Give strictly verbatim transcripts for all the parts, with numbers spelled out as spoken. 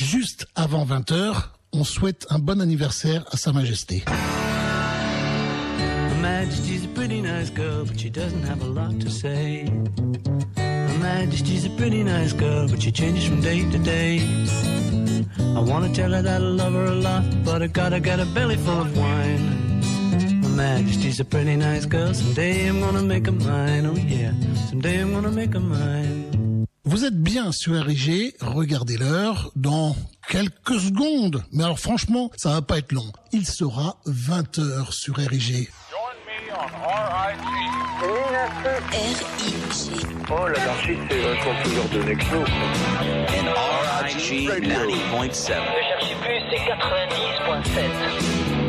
juste avant vingt heures, on souhaite un bon anniversaire à Sa Majesté. Her Majesty's a pretty nice girl, but she doesn't have a lot to say. Her Majesty's a pretty nice girl, but she changes from day to day. I wanna tell her that I love her a lot, but I gotta get a belly full of wine. Her Majesty's a pretty nice girl, someday I'm gonna make her mine, oh yeah, someday I'm gonna make her mine. Vous êtes bien sur R I G, regardez l'heure, dans quelques secondes. Mais alors franchement, ça va pas être long. Il sera vingt heures sur R I G. R I G. Oh, l'anarchie, c'est vachement plus ordonné que nous. In R I G ninety point seven. Ne cherchez plus, c'est quatre-vingt-dix point sept.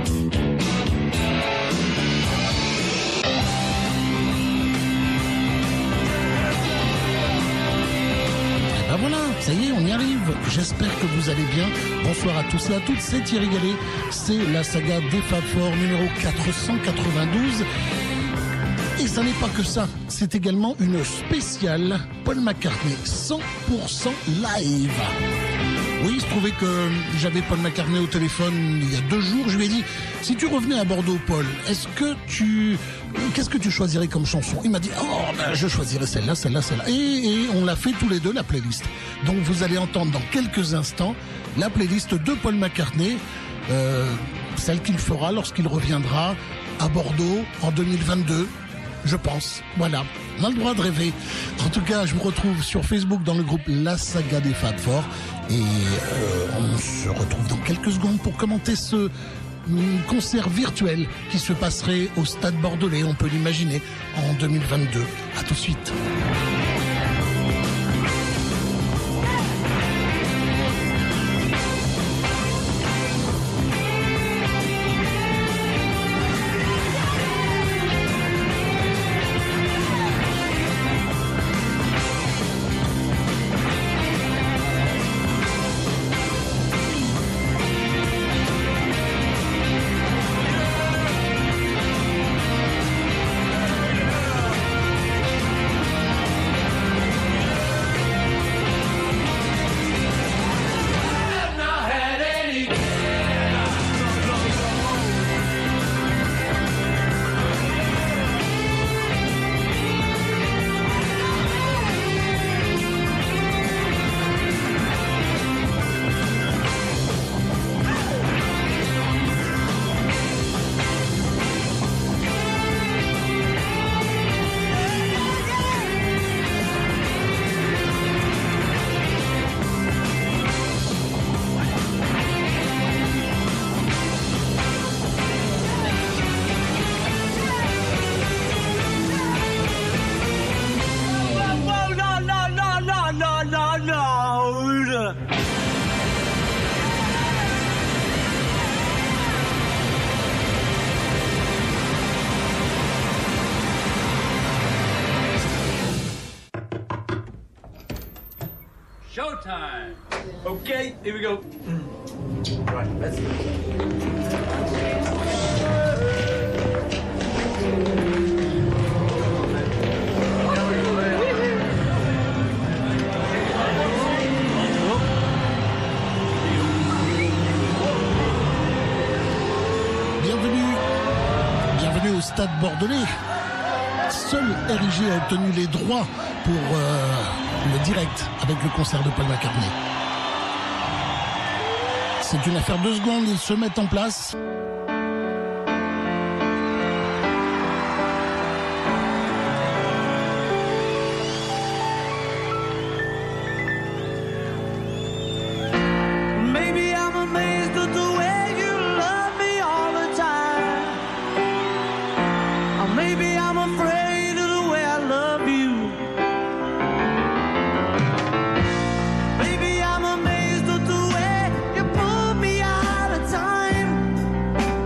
Ben voilà, ça y est, on y arrive. J'espère que vous allez bien. Bonsoir à tous et à toutes, c'est Thierry Gallet. C'est la saga des Fab Four numéro quatre cent quatre-vingt-douze. Et ça n'est pas que ça, c'est également une spéciale Paul McCartney cent pour cent live. Oui, il se trouvait que j'avais Paul McCartney au téléphone il y a deux jours. Je lui ai dit, si tu revenais à Bordeaux, Paul, est-ce que tu... Qu'est-ce que tu choisirais comme chanson? Il m'a dit, oh, ben, je choisirais celle-là, celle-là, celle-là. Et, et on l'a fait tous les deux, la playlist. Donc vous allez entendre dans quelques instants la playlist de Paul McCartney, euh, celle qu'il fera lorsqu'il reviendra à Bordeaux en deux mille vingt-deux. Je pense. Voilà. On a le droit de rêver. En tout cas, je vous retrouve sur Facebook dans le groupe La Saga des Fab Four. Et euh, on se retrouve dans quelques secondes pour commenter ce concert virtuel qui se passerait au Stade Bordelais, on peut l'imaginer, en deux mille vingt-deux. À tout de suite. Showtime! Okay, here we go. Right, let's go. Bienvenue, bienvenue au Stade Bordelais. Seul R I G a obtenu les droits pour euh, le direct avec le concert de Paul McCartney. C'est une affaire de secondes, ils se mettent en place. Maybe I'm amazed at the way you love me all the time. Or maybe I'm afraid of the way I love you. Maybe I'm amazed at the way you pull me out of time.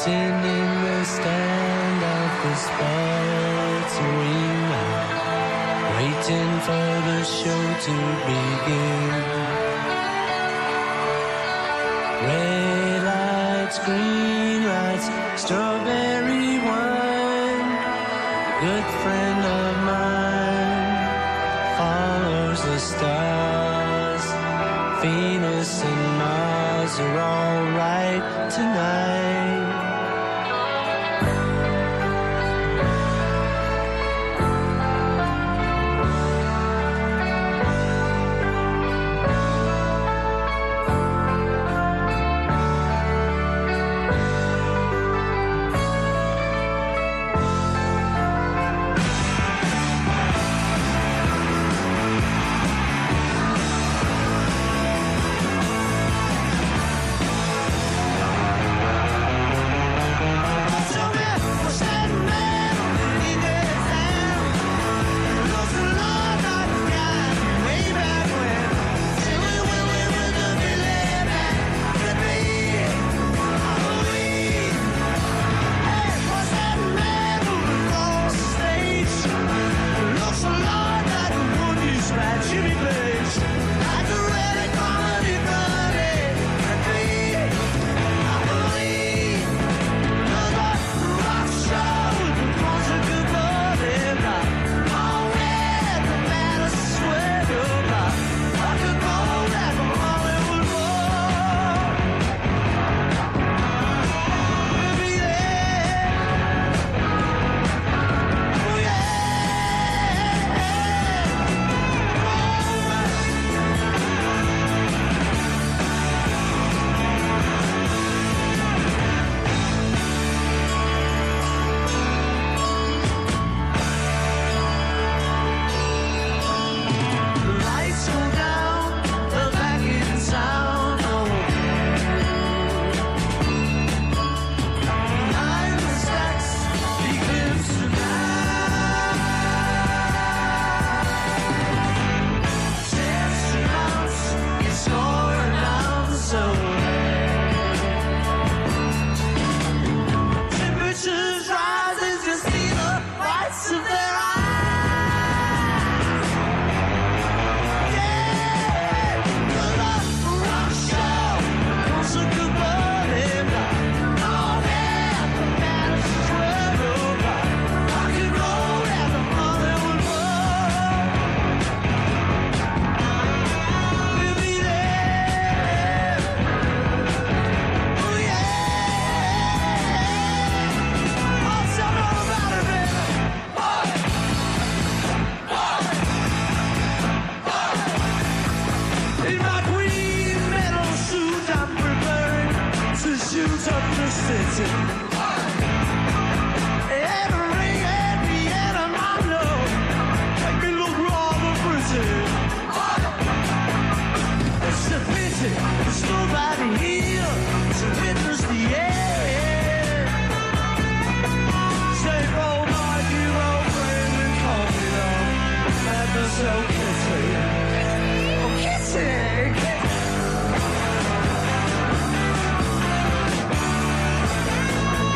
Sitting in the stand of the sports arena, waiting for the show to begin. Red lights, green lights, strawberry wine. Good friend of mine follows the stars. Venus and Mars are all right tonight. Kissing.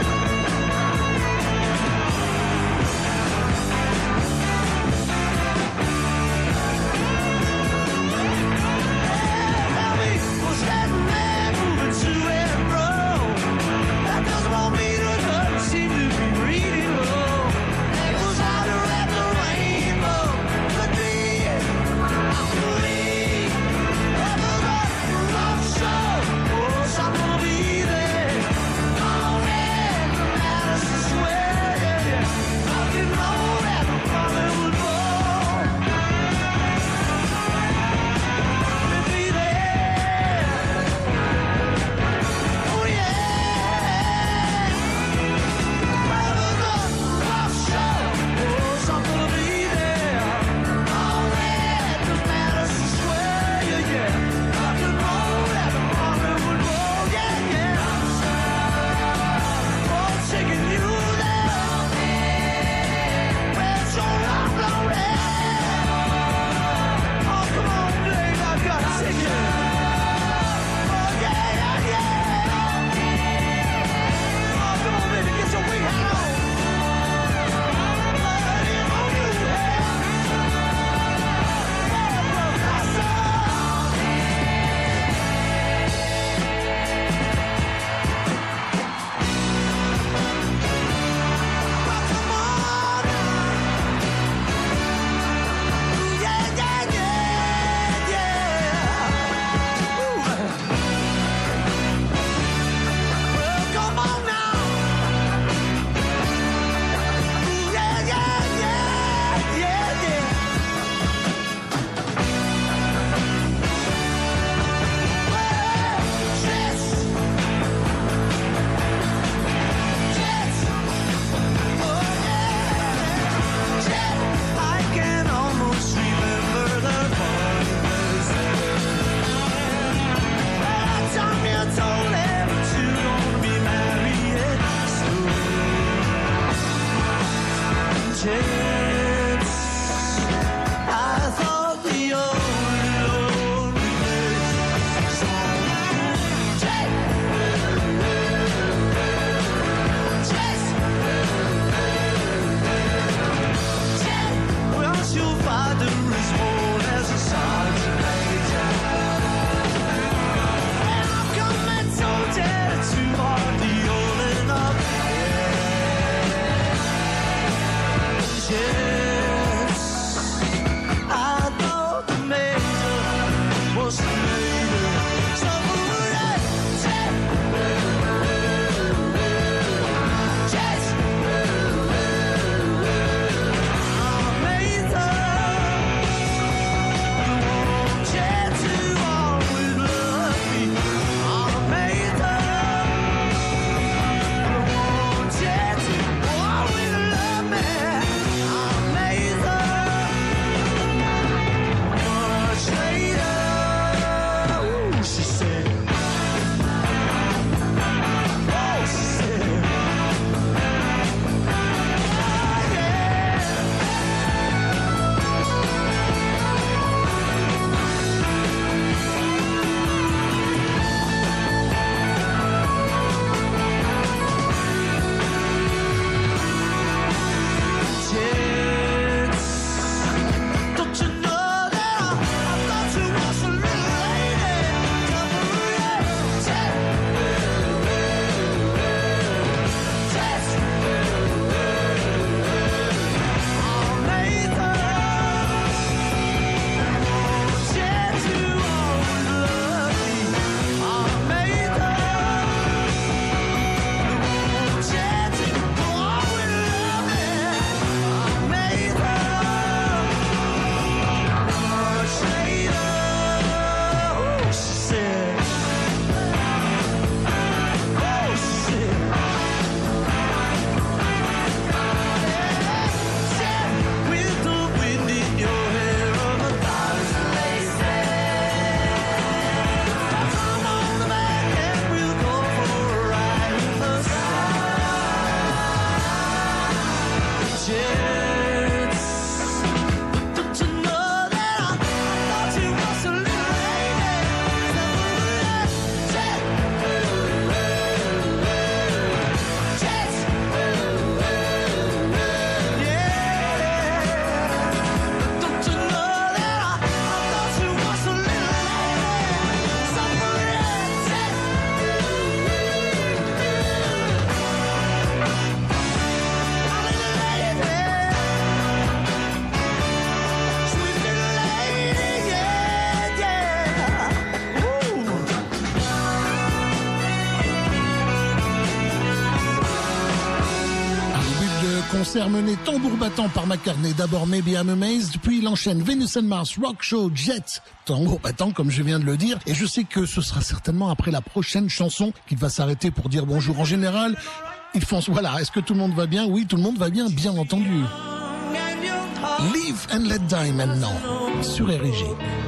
concert mené tambour battant par McCartney. D'abord Maybe I'm Amazed, puis il enchaîne Venus and Mars, Rock Show, Jet, tambour battant comme je viens de le dire. Et je sais que ce sera certainement après la prochaine chanson qu'il va s'arrêter pour dire bonjour. En général, ils font... Voilà, est-ce que tout le monde va bien? Oui, tout le monde va bien, bien entendu. Live and Let Die maintenant, sur R I G.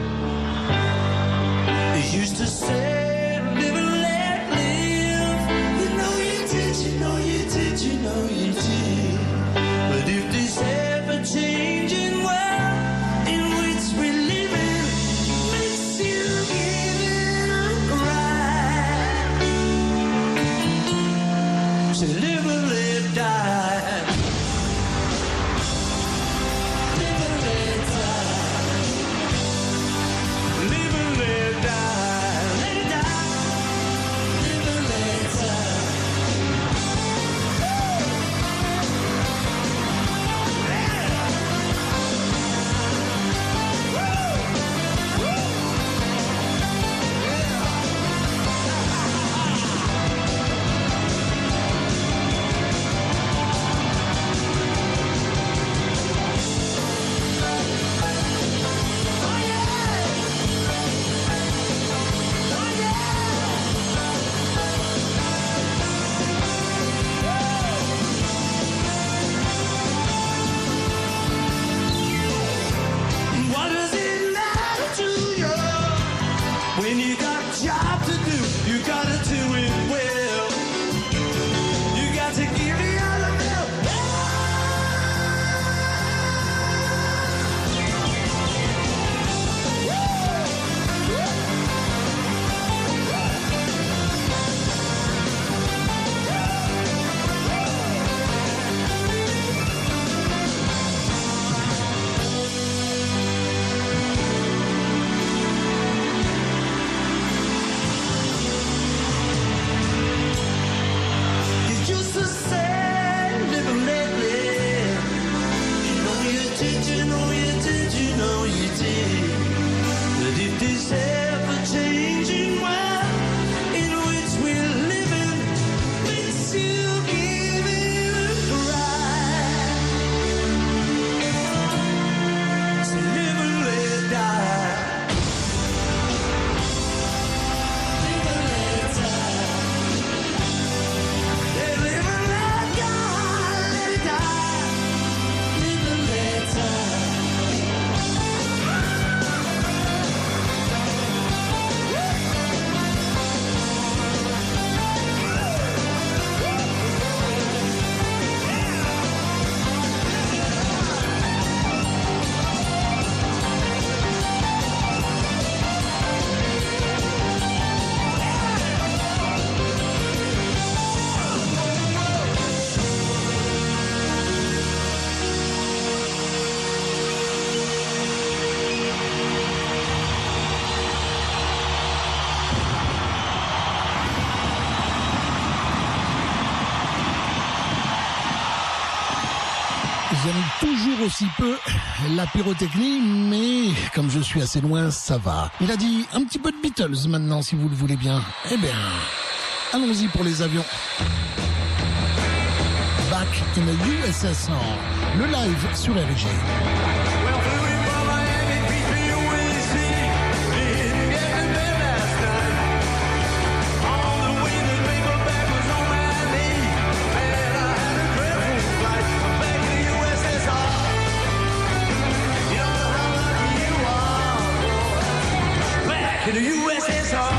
They used to say, live and let live. You know you did, you know you did, you know you did. But if this ever-changing world in which we live in makes you give in and cry, so live and let die. Live and let die. Live and let die. Let it die. Live and let die. What does it matter to you when you got a job to do? You gotta do it well. You got to give it all of it. You used to say, live and let live. You know you did, you know you did, you know you did. But if this ever-changing world in which we're living makes you give in and cry, so live and let die. Live and let die. Yeah, live and let die. Let it die. Live and let die. J'aime toujours aussi peu la pyrotechnie, mais comme je suis assez loin, ça va. Il a dit un petit peu de Beatles maintenant, si vous le voulez bien. Eh bien, allons-y pour les avions. Back in the U S S R, le live sur R I G. In the U S S R,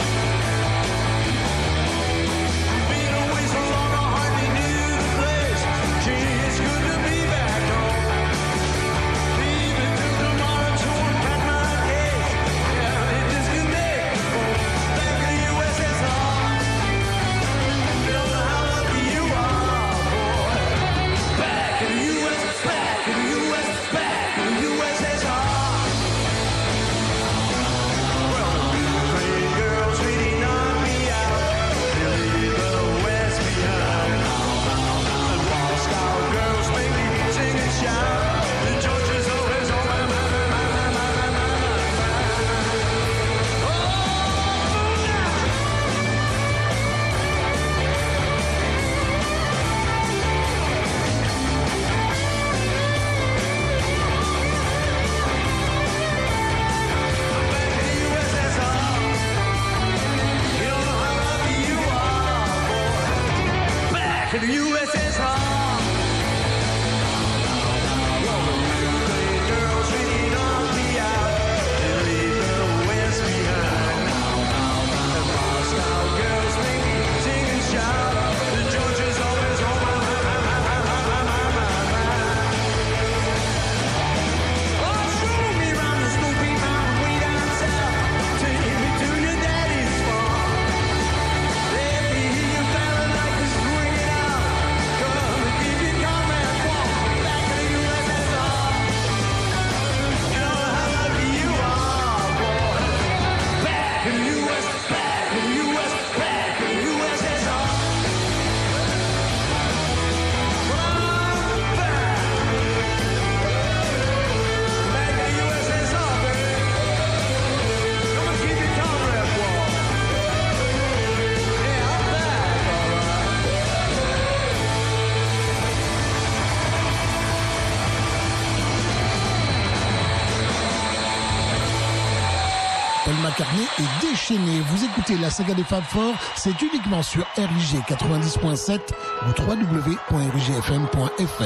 been away so long I hardly knew the place. Gee, it's good to be back home. Leaving till tomorrow to unpack my case. Yeah, it disconnect home. Back in the U S S R, don't know how lucky you are, boy. Back in the U S, back in the U S, back in the U S S R. Well, the Paul McCartney est déchaîné. Vous écoutez la saga des Fab Four, c'est uniquement sur R I G quatre-vingt-dix point sept ou w w w point r i g f m point f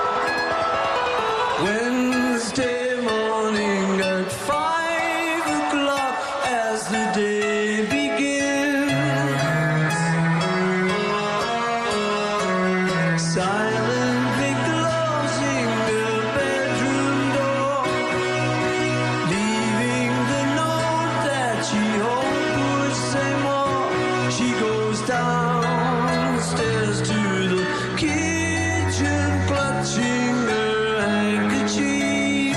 r. Wednesday morning at five o'clock as the day begins. Silently closing the bedroom door, leaving the note that she hoped would say more. She goes downstairs to the kitchen, clutching her handkerchief.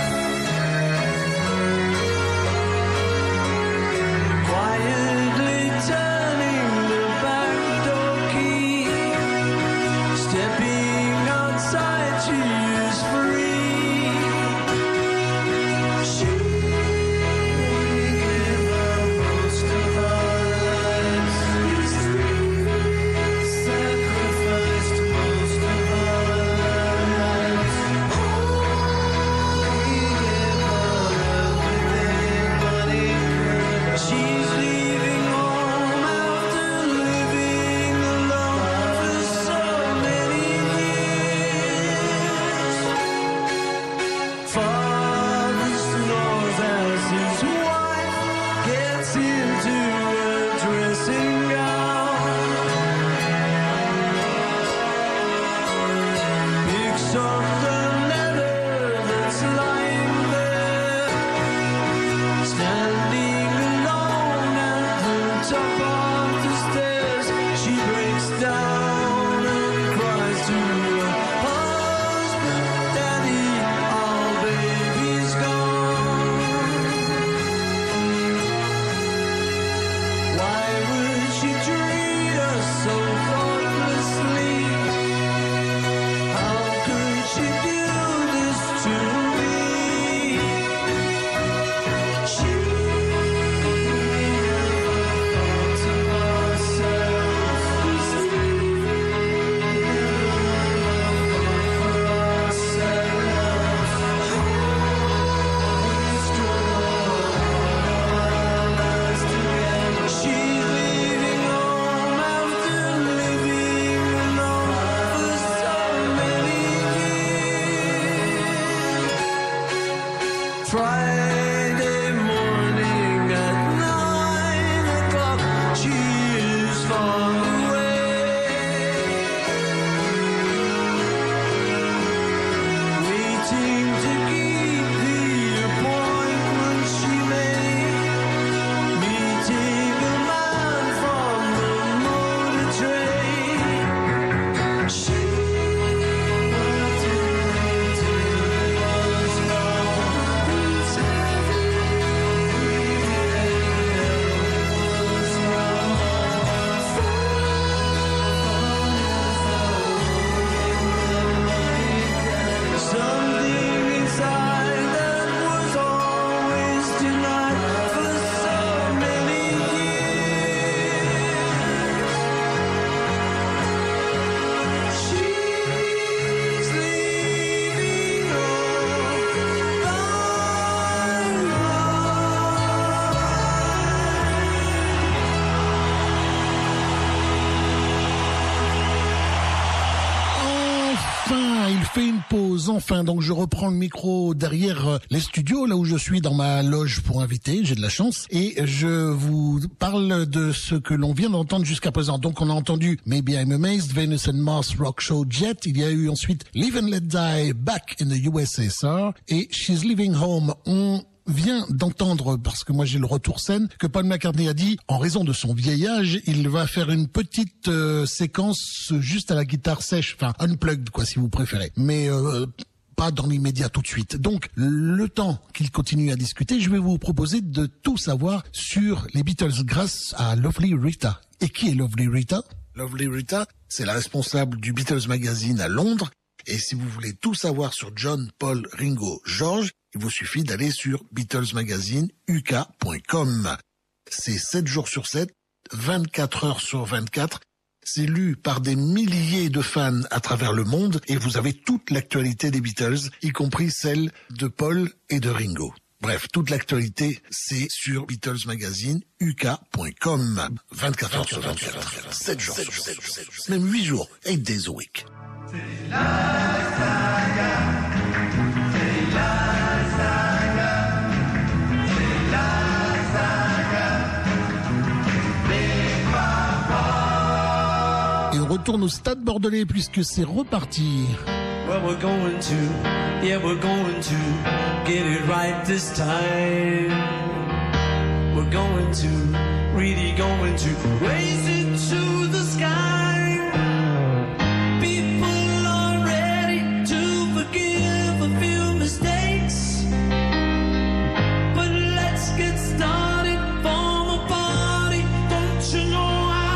Quietly turning the back door key, stepping outside, she is free. She gave up most of our lives, is sacrificed most of our lives. We gave up everything money could. She's leaving home after living alone for so many years. Father snores as his wife gets into a dressing gown, picks up the letter that's lying there, standing alone at the top of the stairs. She breaks down and cries to her husband, "Daddy, our baby's gone." Why would she treat us so thoughtlessly? How could she do this to me? She never thought of ourselves, 'cause we never for ourselves. We struggle our lives together. She's leaving home after living alone for so many years. Friday morning at nine o'clock, she is far away, waiting to keep the appointment she made, meeting a man from the motor train. She wanted till it was known, something inside that was always denied for so many years. She's leaving home Enfin, il fait une pause, enfin, donc je reprends le micro derrière euh, les studios, là où je suis dans ma loge pour inviter, j'ai de la chance, et je vous parle de ce que l'on vient d'entendre jusqu'à présent. Donc on a entendu Maybe I'm Amazed, Venus and Mars, Rock Show, Jet, il y a eu ensuite Live and Let Die, Back in the U S S R, et She's Leaving Home. On vient d'entendre, parce que moi j'ai le retour scène, que Paul McCartney a dit, en raison de son vieil âge, il va faire une petite euh, séquence juste à la guitare sèche, enfin unplugged quoi si vous préférez, mais euh, pas dans l'immédiat tout de suite. Donc le temps qu'il continue à discuter, je vais vous proposer de tout savoir sur les Beatles grâce à Lovely Rita. Et qui est Lovely Rita? Lovely Rita, c'est la responsable du Beatles Magazine à Londres. Et si vous voulez tout savoir sur John, Paul, Ringo, George, il vous suffit d'aller sur Beatles Magazine U K point com. C'est sept jours sur sept, vingt-quatre heures sur vingt-quatre. C'est lu par des milliers de fans à travers le monde et vous avez toute l'actualité des Beatles, y compris celle de Paul et de Ringo. Bref, toute l'actualité, c'est sur Beatles Magazine, u k point com. vingt-quatre heures sur vingt-quatre, sept jours sur sept, même huit jours, eight days a week. C'est la saga, c'est la saga, c'est la saga, les papas. Et on retourne au Stade Bordelais puisque c'est reparti. Well, we're going to, yeah, we're going to get it right this time. We're going to, really going to raise it to the sky. People are ready to forgive a few mistakes. But let's get started, form a party. Don't you know?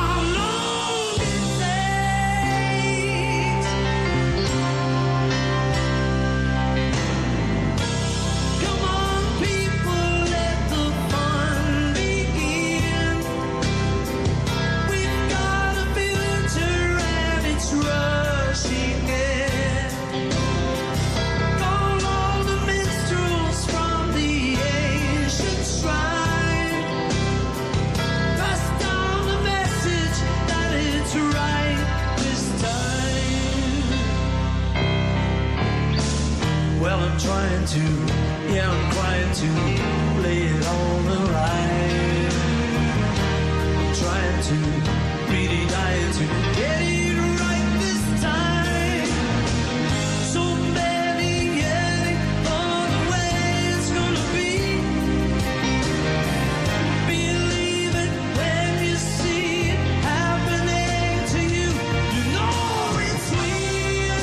Trying to, yeah, I'm trying to lay it on the line. I'm trying to, really dying to get it right this time. So many yelling for the way it's gonna be. Believe it when you see it happening to you. You know it's real.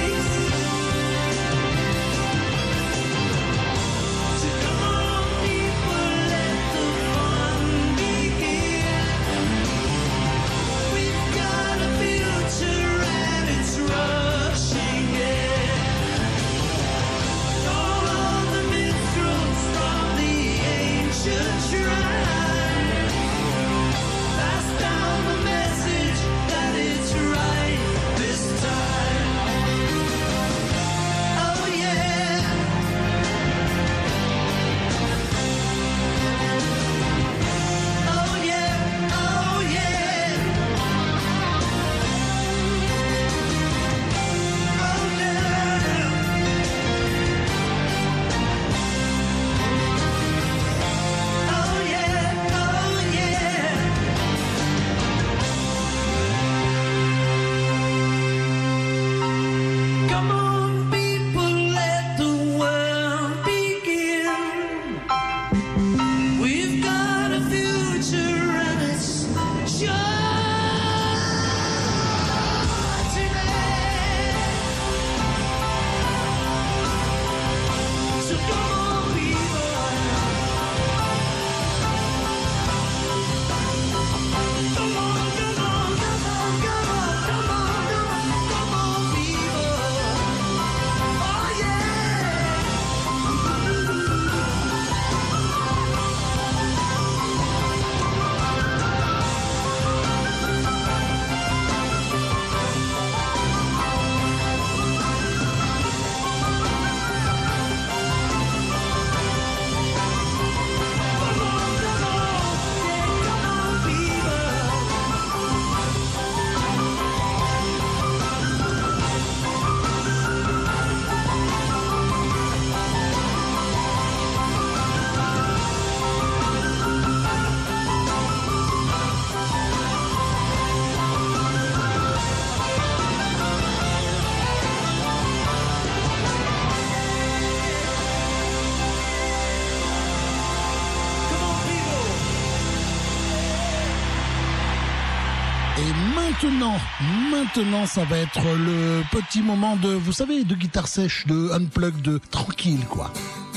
People Et maintenant, maintenant, ça va être le petit moment de, vous savez, de guitare sèche, de unplug, de tranquille, quoi.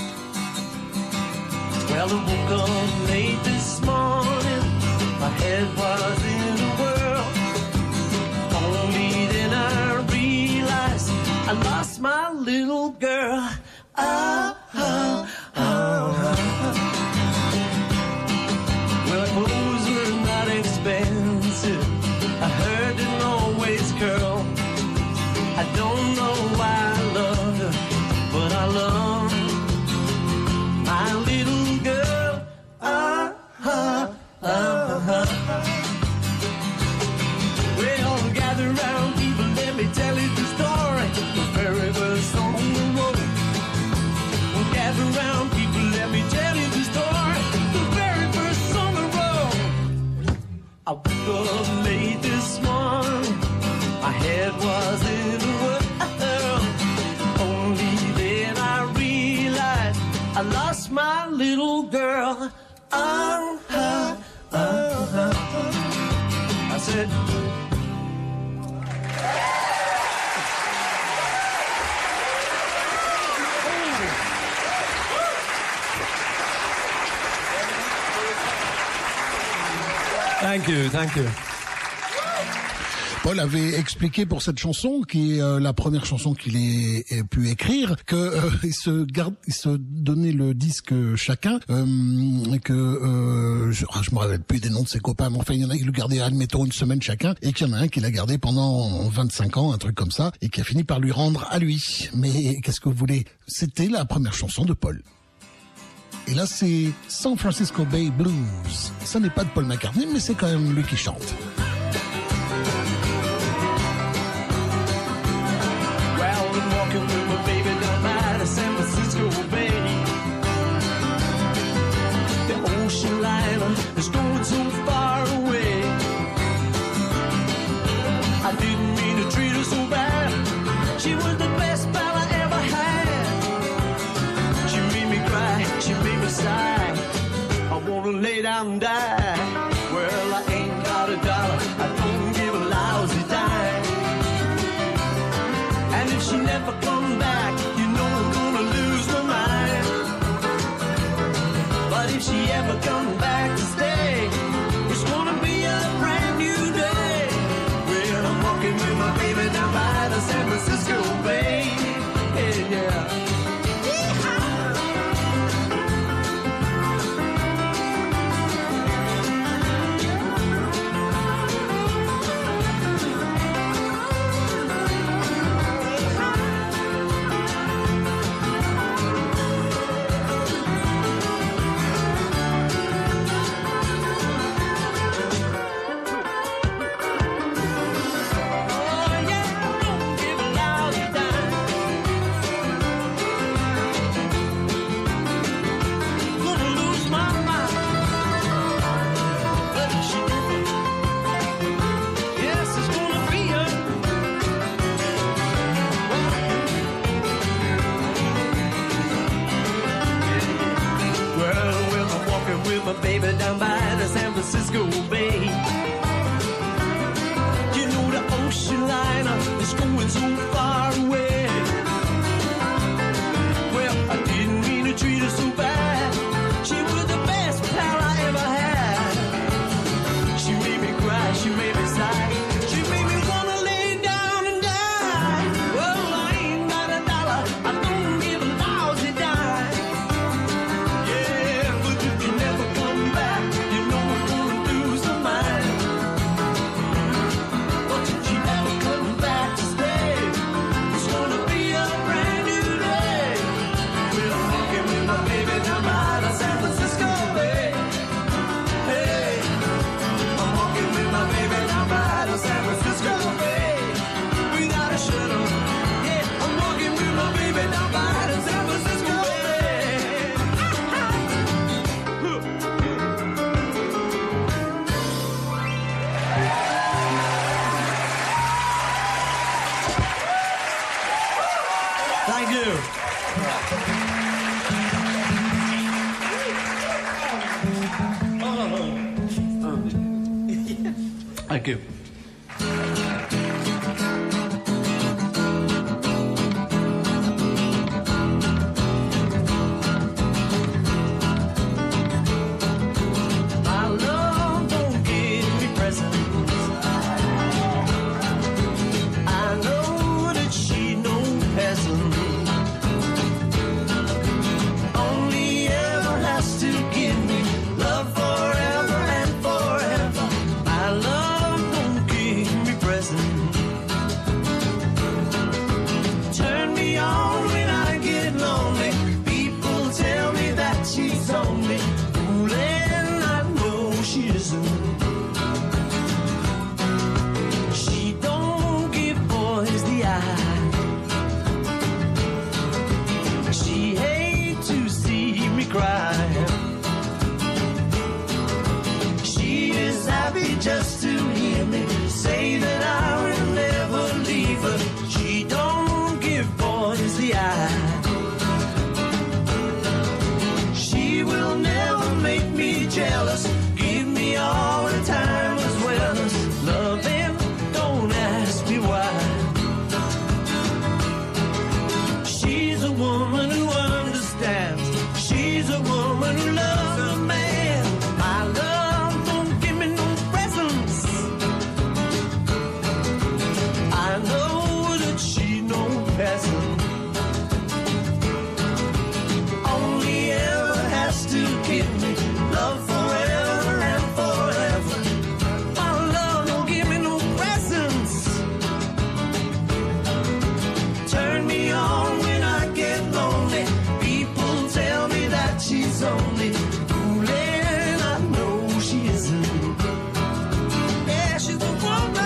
Well, I woke up late this morning, my head was in a whirl. Only then I realized I lost my little girl. Ah, ah, ah, ah. Well, clothes were not expensive. I heard didn't always curl. I don't know why I loved her, but I love my little girl. Ah, ah, ah, ah. Well, gather round, people, let me tell you the story. The very first song we wrote. Gather round, people, let me tell you the story. The very first song I wrote. I woke up late this morning, my head was in a whirl. Only then I realized I lost my little girl. Ah, ah, ah, ah. I said, Thank you, thank you. Paul avait expliqué pour cette chanson, qui est euh, la première chanson qu'il ait, ait pu écrire, que euh, il se garde, il se donnait le disque chacun, euh, et que euh, je, ah, je me rappelle plus des noms de ses copains, mais enfin il y en a qui le gardaient, admettons, une semaine chacun, et qu'il y en a un qui l'a gardé pendant vingt-cinq ans, un truc comme ça, et qui a fini par lui rendre à lui. Mais qu'est-ce que vous voulez? C'était la première chanson de Paul. Et là, c'est San Francisco Bay Blues. Ça n'est pas de Paul McCartney, mais c'est quand même lui qui chante. well, I'm walking with my baby down by the San Francisco Bay. The ocean liner is going so far away. I didn't mean to treat her so bad. She was the best pal I ever had. She made me cry, she made me sigh. I wanna lay down and die. Well, I ain't got a dollar, I don't give a lousy dime. And if she never come back, you know I'm gonna lose my mind. But if she ever come back to stay, it's gonna be a brand new day. Well, I'm walking with my baby down by the San Francisco Bay. Yeah, yeah. My baby down by the San Francisco Bay. You know the ocean liner is going so far away. Well, I didn't mean to treat her so bad. She was the best pal I ever had. She made me cry, she made me sigh. She made me wanna lay down and die. Well, I ain't got a dollar, I don't give a lousy dime. Yeah, but if you never come back, you know I'm gonna lose my mind. But if you never come back to stay, it's gonna be a brand new day. Well, I'm walking with my baby down by the San Francisco Bay. Hey, I'm walking with my baby down by the San Francisco Bay. Without a shuttle, yeah, I'm walking with my baby down by the San Francisco Bay. Thank you. Thank you. just to hear me say that I will never leave her. She don't give boys the eye. She will never make me jealous, give me all the time as well as loving. Don't ask me why. She's a woman who understands. She's a woman who loves a man. My love don't give me no presents. I know that she no peasant. Only ever has to give me love forever and forever. My love don't give me no presents. Turn me on when I get lonely. People tell me that she's only fooling. I know she isn't. Yeah, she's a woman.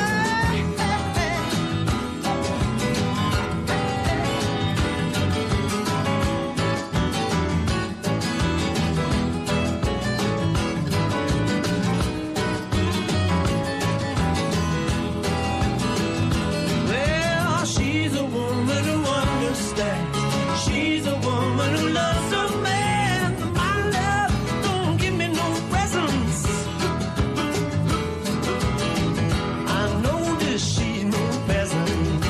Well, she's a woman who understands. She's a woman who loves a man. My love don't give me no presents. I know that she's no peasant.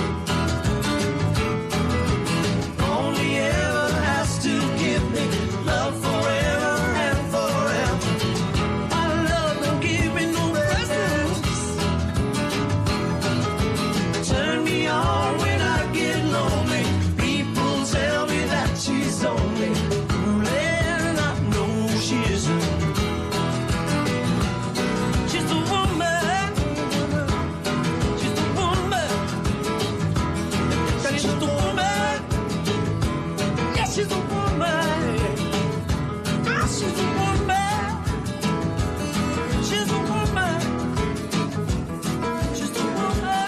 Only ever has to give me love forever and forever. My love don't give me no presents. Turn me on when I get lonely. People tell me that she's only fooling. I know she isn't. She's a woman. She's a woman. She's a woman. Yeah, she's a woman. Ah, she's a woman. She's a woman. She's a woman.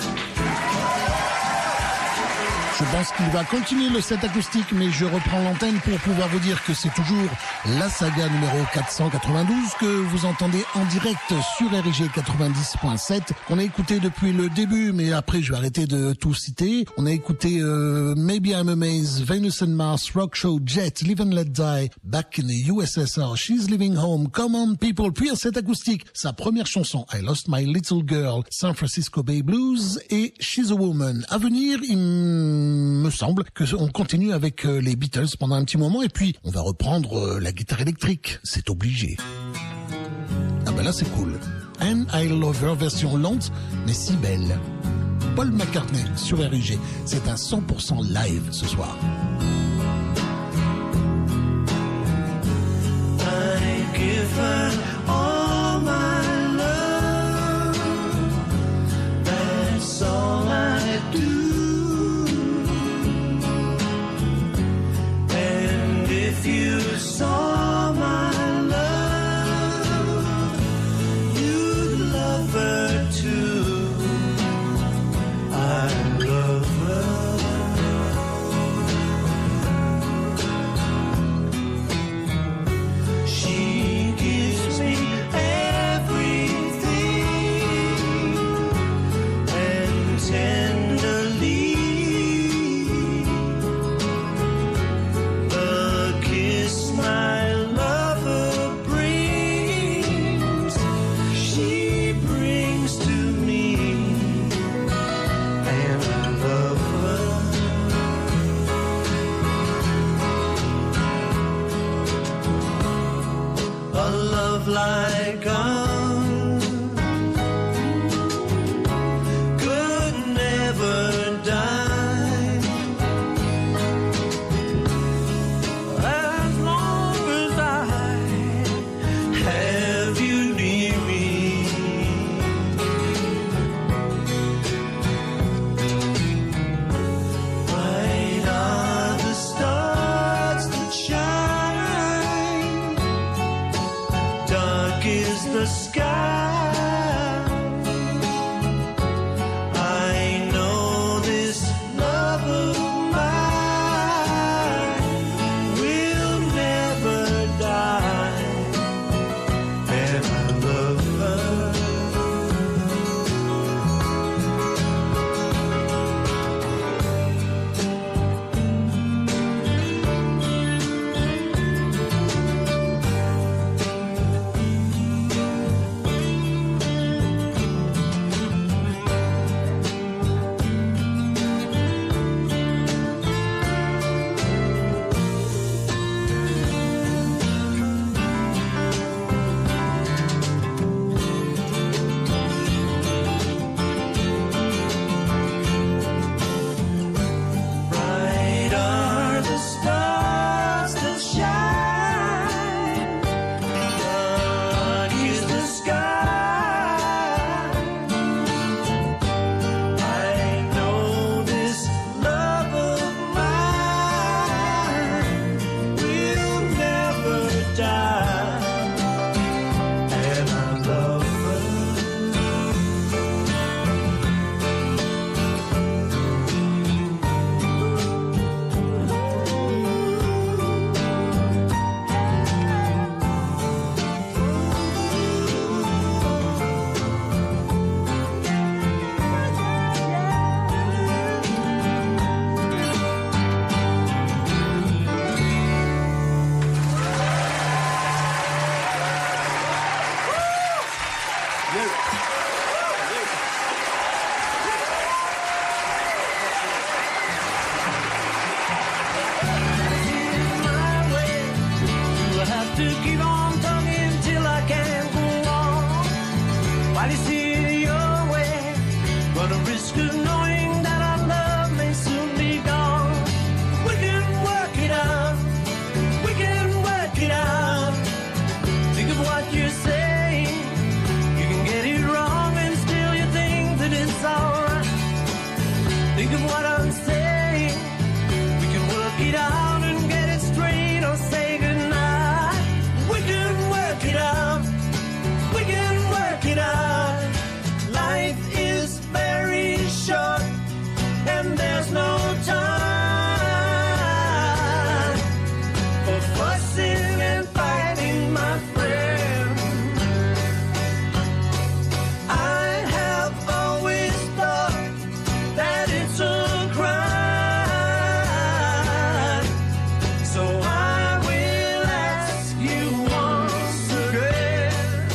Je pense qu'il va continuer le set acoustique, mais je reprends l'antenne pour pouvoir vous dire que c'est toujours la saga numéro quatre cent quatre-vingt-douze que vous entendez en direct sur R I G quatre-vingt-dix point sept, qu'on a écouté depuis le début, mais après je vais arrêter de tout citer. On a écouté euh, Maybe I'm Amazed, Venus and Mars, Rock Show, Jet, Live and Let Die, Back in the U S S R, She's Living Home, Come On People, puis un set acoustique, sa première chanson, I Lost My Little Girl, San Francisco Bay Blues et She's a Woman. À venir, il me semble que on continue avec euh, les Beatles pendant un petit moment et puis on va reprendre euh, la guitare électrique, c'est obligé. Ah ben là c'est cool. And I Love Her version lente mais si belle. Paul McCartney sur R I G, c'est un cent pour cent live ce soir. I give her all my love. That's all I do. And if you saw my love, you'd love her too. I love her. She gives me everything, and tenderly the kiss my lover brings, she brings to me, and I love her. A love like ours could never die. As long as I have you near me, bright are the stars that shine, dark is the sky. I know this love of mine will never die, and I love her. die. And I love her. To keep on talking till I can't go on. While you see it your way, run a risk of knowing that our love may soon be gone. We can work it out, we can work it out. Think of what you're saying. You can get it wrong and still you think that it's alright. Think of what I'm saying. We can work it out and get it straight or say goodnight. Work it out, we can work it out. Life is very short and there's no time for fussing and fighting, my friend. I have always thought that it's a crime, so I will ask you once again.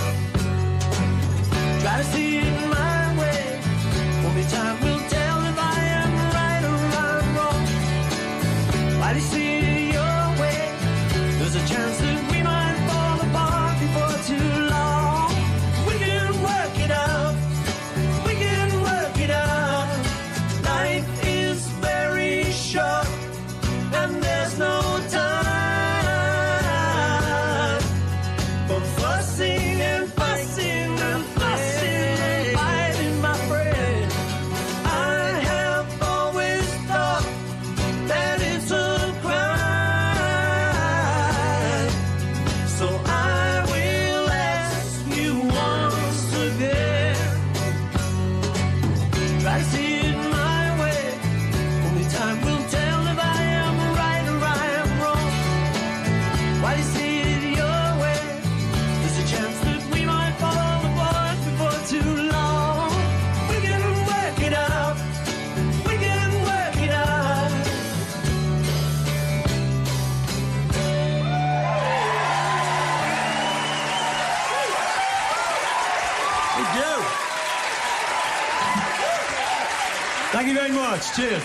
Try to see it my way. Only time will tell if I am right or I'm wrong. Why do you see it your way? There's a chance that we might fall apart before too long. We can work it out, we can work it out. Life is very short and there's no time for fussing and fussing and fussing and fighting, my friend. I have always thought that it's a crime, so I will ask you once again. Try to see it my way. Only time will tell if I am right or I am wrong. Why do you see it your way? There's a chance that we might fall apart before too long. We can work it out, we can work it out. Thank you. Thank you very much. Cheers.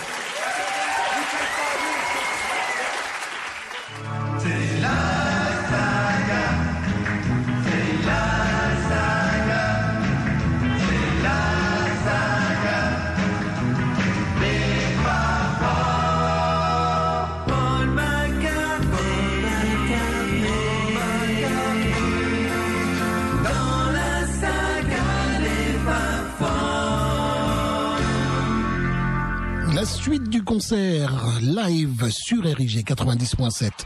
Paul McCartney, dans la saga des Fab-Four. La suite du concert live sur R I G quatre-vingt-dix point sept.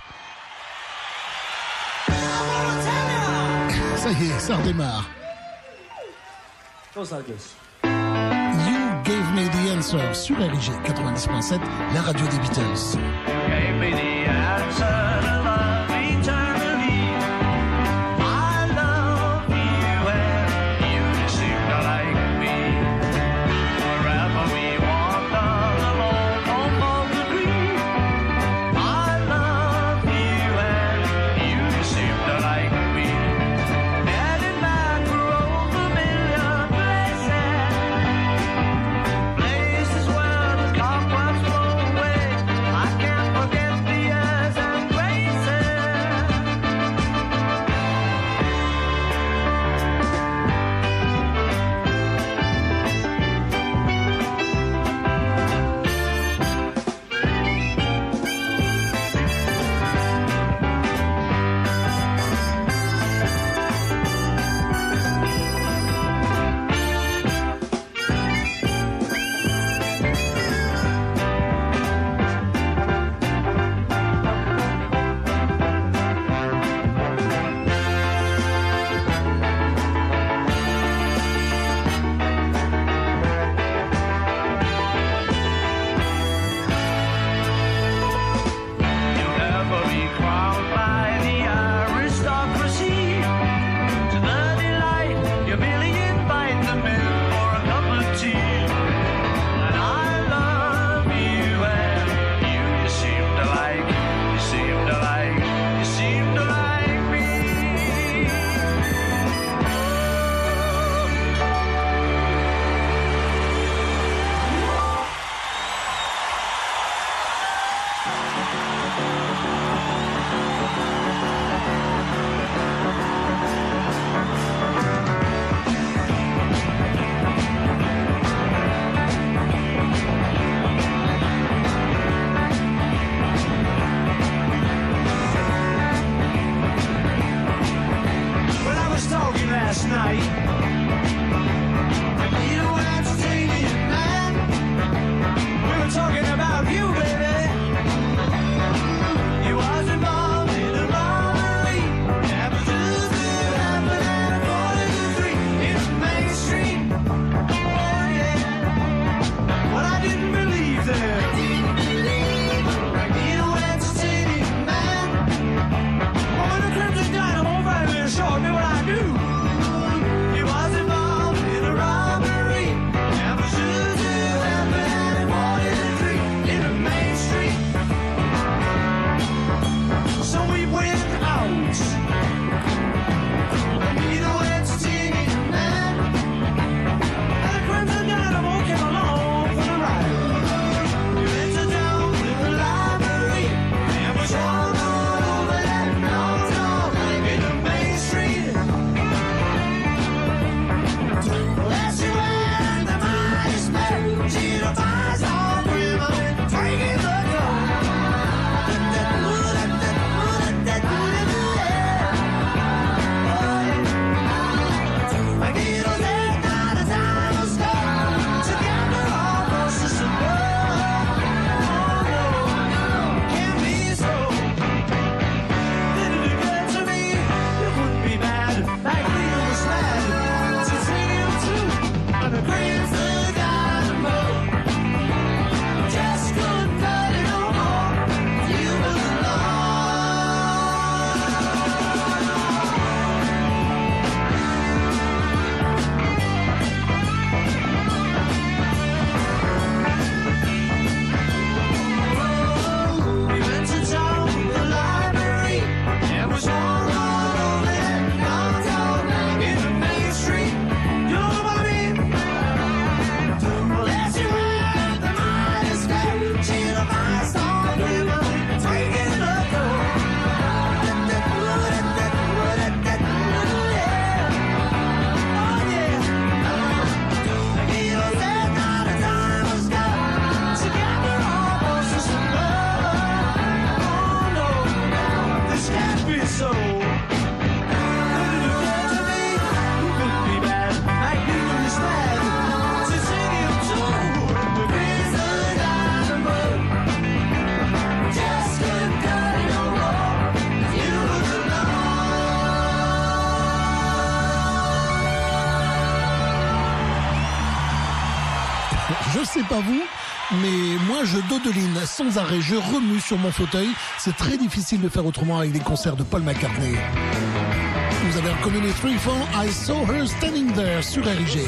Ça y est, ça redémarre. Goes like this. You Gave Me the Answer sur R I G quatre-vingt-dix point sept, la radio des Beatles. Gave me the answer to love eternally. I love you and you seem to like me. Wherever we walk alone, on both agree. I love you and you seem to like me. Headed back for old familiar places, places where the cobwebs blow away. I can't forget the years and je sais pas vous, mais moi je dodeline sans arrêt, je remue sur mon fauteuil. C'est très difficile de faire autrement avec des concerts de Paul McCartney. Vous avez reconnu les Three Four, I Saw Her Standing There sur R I G.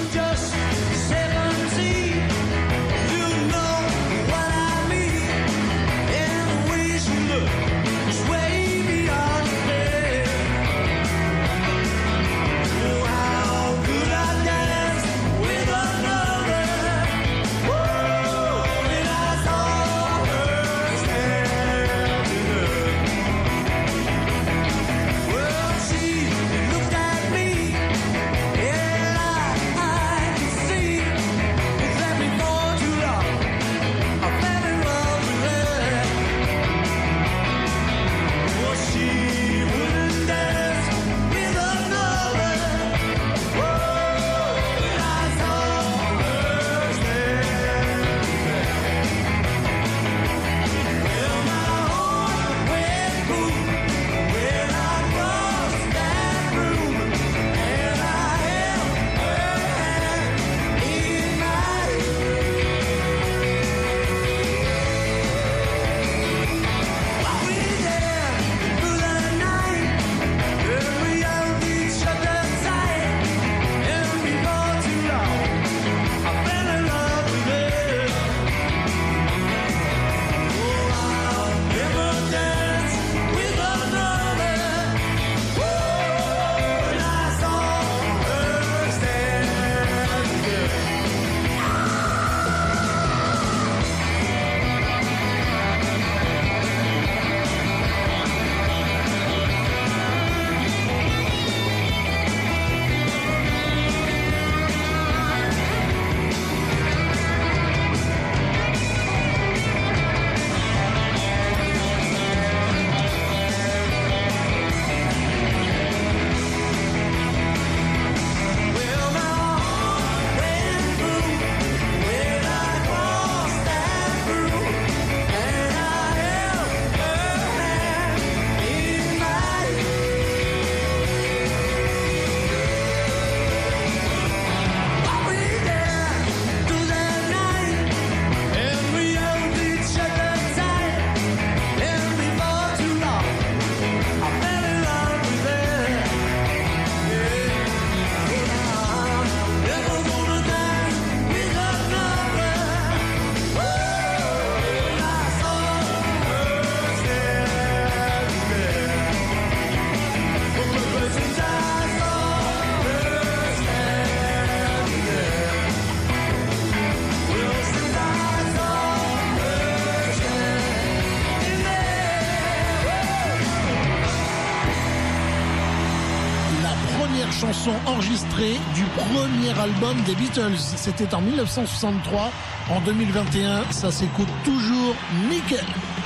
Chanson enregistrée du premier album des Beatles. C'était en mille neuf cent soixante-trois. En deux mille vingt et un, ça s'écoute toujours nickel.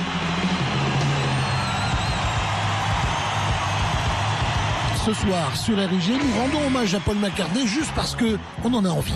Ce soir, sur R I G, nous rendons hommage à Paul McCartney juste parce que on en a envie.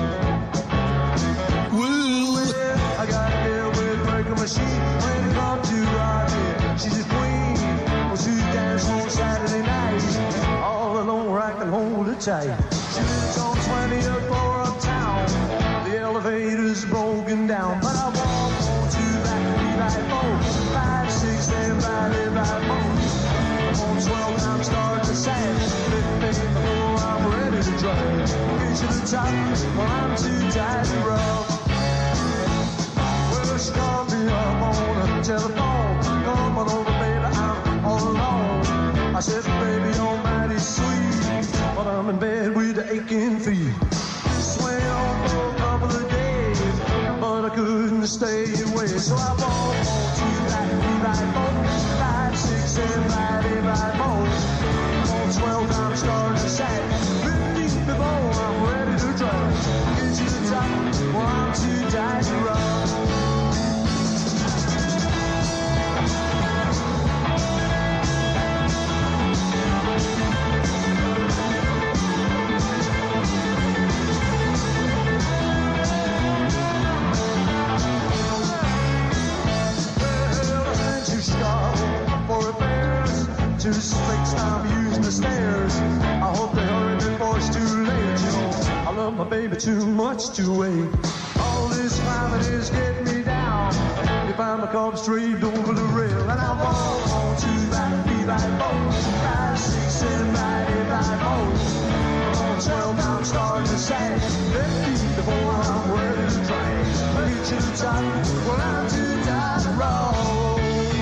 Tight. She lives on twentieth floor uptown. The elevator's broken down, but I walk on to that Levi phone. Five, six, seven, five, Levi phone. I'm on twelve and I'm starting to sag. Fifteen before I'm ready to drive. Get to the top, well I'm too tired to rub. Well, she called me up on the telephone. Come on over, baby, I'm all alone. I said, baby, you're mighty sweet, but I'm in bed with the aching feet. This way on for a couple of days, but I couldn't stay away. So I walked on to that Levi phone. Five, six, seven, five, eight, five, phone. On twelve, I'm starting to sag. Fifteen before I'm ready to drive. Get to the top, well I'm too tired to run. To space, I'm using the stairs. I hope they hurry before it's too late, you know. I love my baby too much to wait. Oh, all this climbing is getting me down. You find my car straight over the rail, and I walk on two by three by four, five, six, seven by eight by four. On the swell down, starting to sag. Let me before I'm ready to drag. I get too tight, well I'm too tired to roll.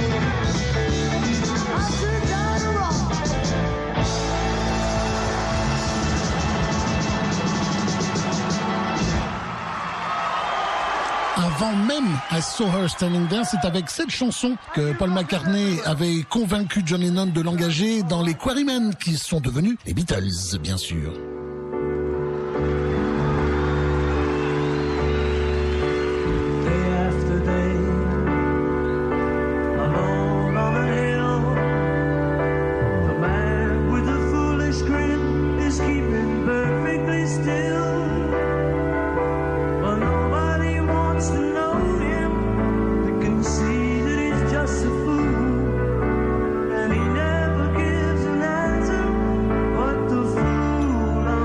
I'm too tired to roll. Avant même I Saw Her Standing There, c'est avec cette chanson que Paul McCartney avait convaincu John Lennon de l'engager dans les Quarrymen, qui sont devenus les Beatles, bien sûr. And he never gives an answer, but the fool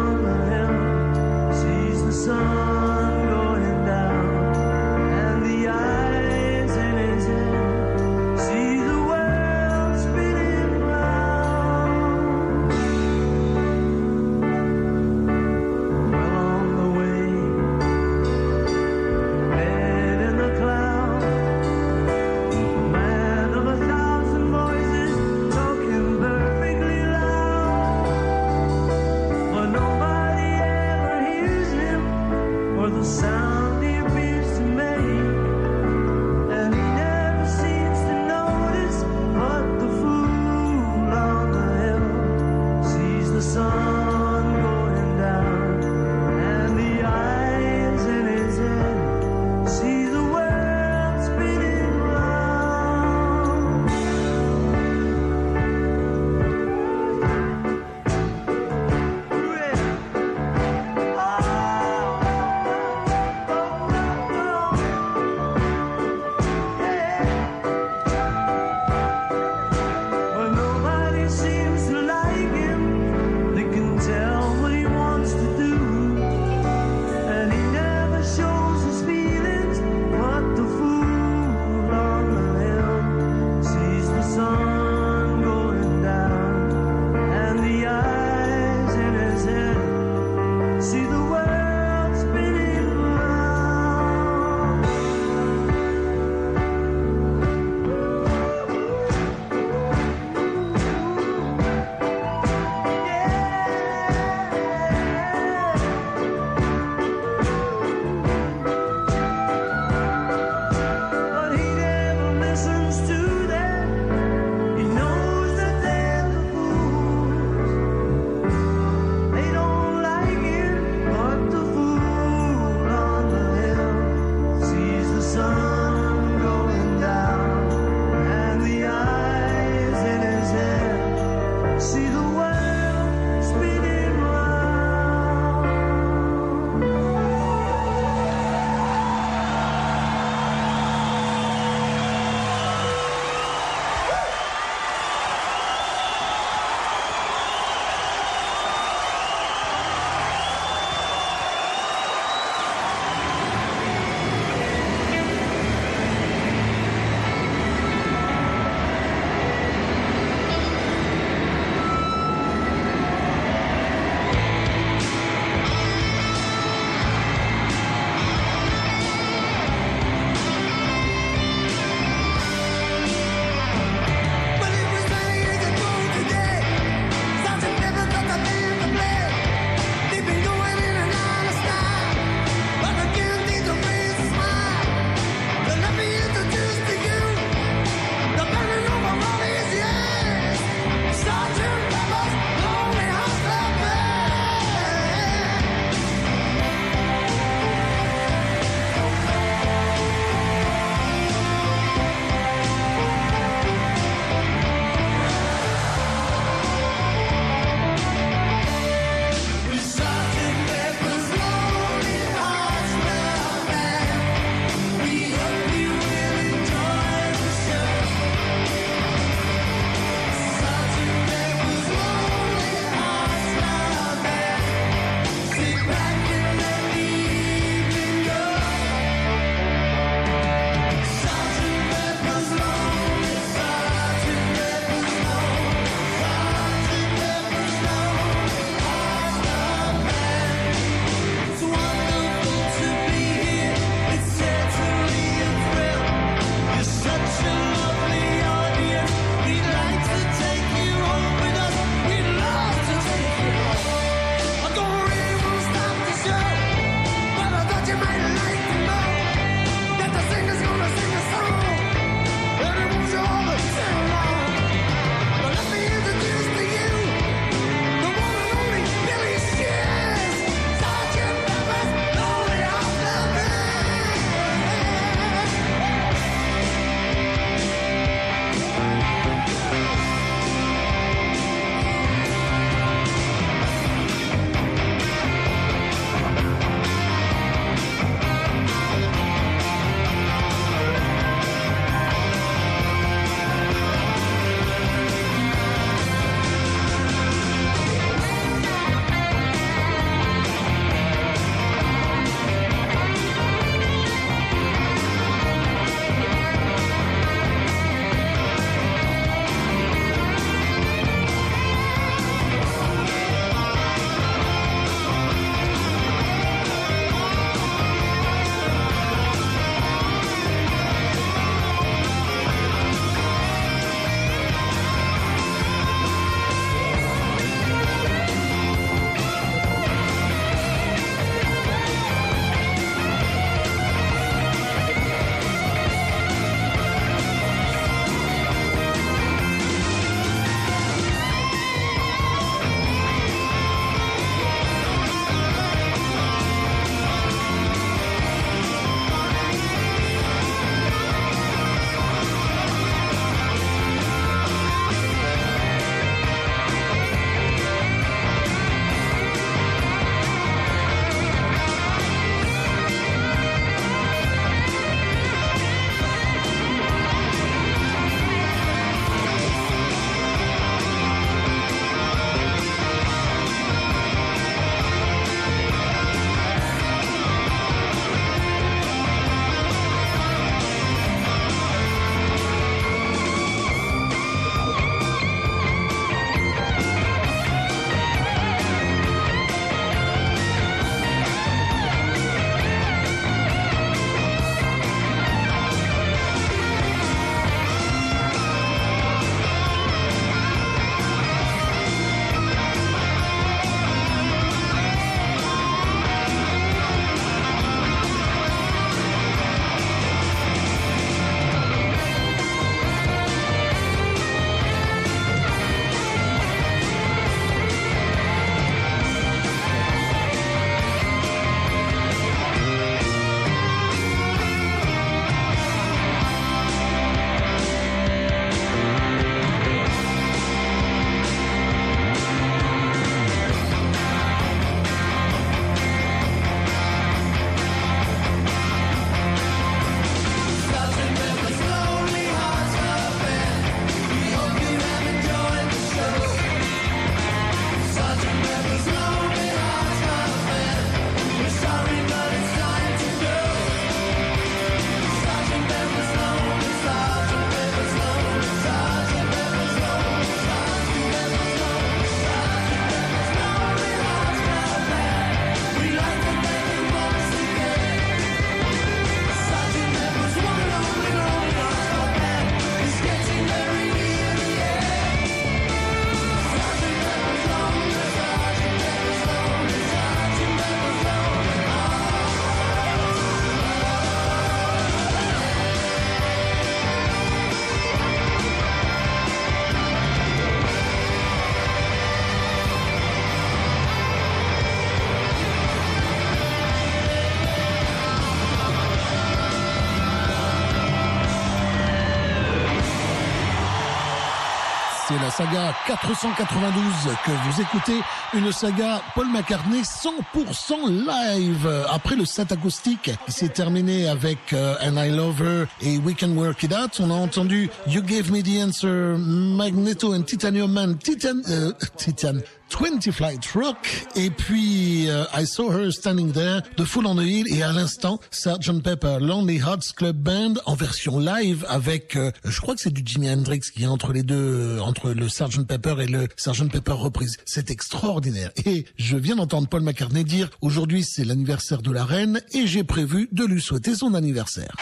c'est la saga quatre cent quatre-vingt-douze que vous écoutez, une saga Paul McCartney cent pour cent live. Après le set acoustique qui s'est terminé avec euh, And I Love Her et We Can Work It Out, on a entendu You Gave Me the Answer, Magneto and Titanium Man, Titan, euh, Titan, twenty Flight Rock, et puis euh, I Saw Her Standing There de Fool on the Hill, et à l'instant sergeant Pepper Lonely Hearts Club Band en version live avec, euh, je crois que c'est du Jimi Hendrix qui est entre les deux, euh, entre le sergeant Pepper et le sergeant Pepper reprise. C'est extraordinaire. Et je viens d'entendre Paul McCartney dire aujourd'hui c'est l'anniversaire de la reine et j'ai prévu de lui souhaiter son anniversaire.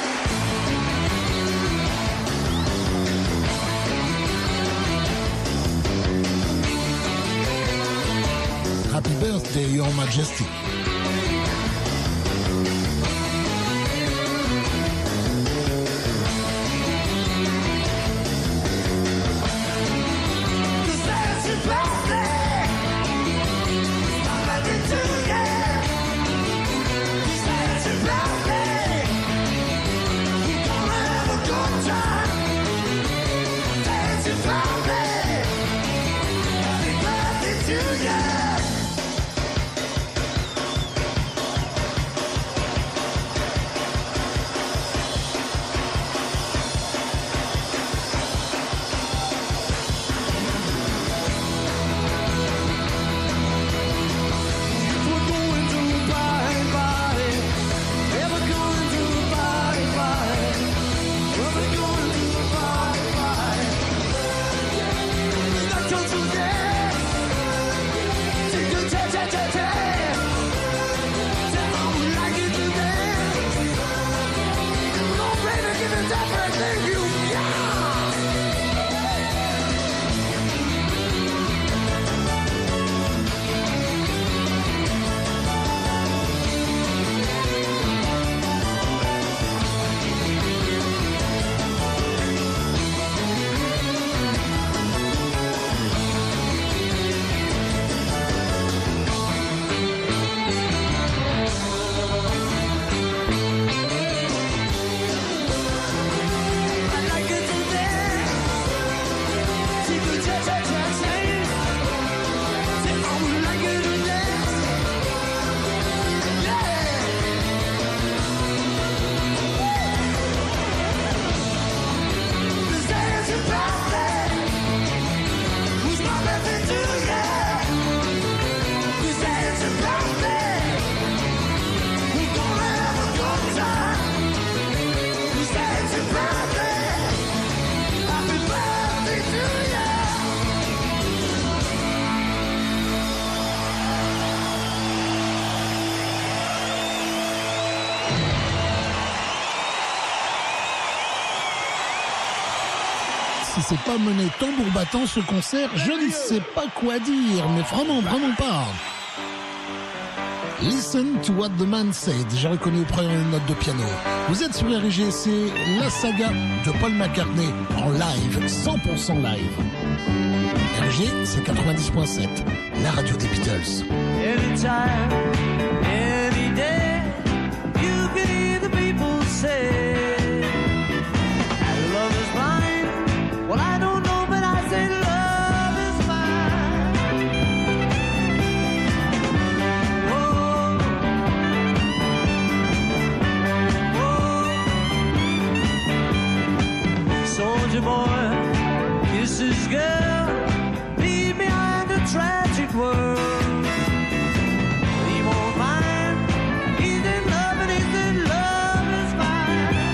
Happy birthday, Your Majesty. C'est pas mené tambour battant ce concert, je ne sais pas quoi dire, mais vraiment, vraiment pas. Listen to what the man said, j'ai reconnu aux premières notes de piano. Vous êtes sur R G C, la saga de Paul McCartney en live, cent pour cent live. R G, c'est quatre-vingt-dix point sept, la radio des Beatles. Anytime, any day, you can hear the people say, love is blind. Well, I don't know, but I say love is mine. Oh, oh. Soldier boy, kisses girl, leave behind a tragic world. He won't mind, he's in love and he said love is mine.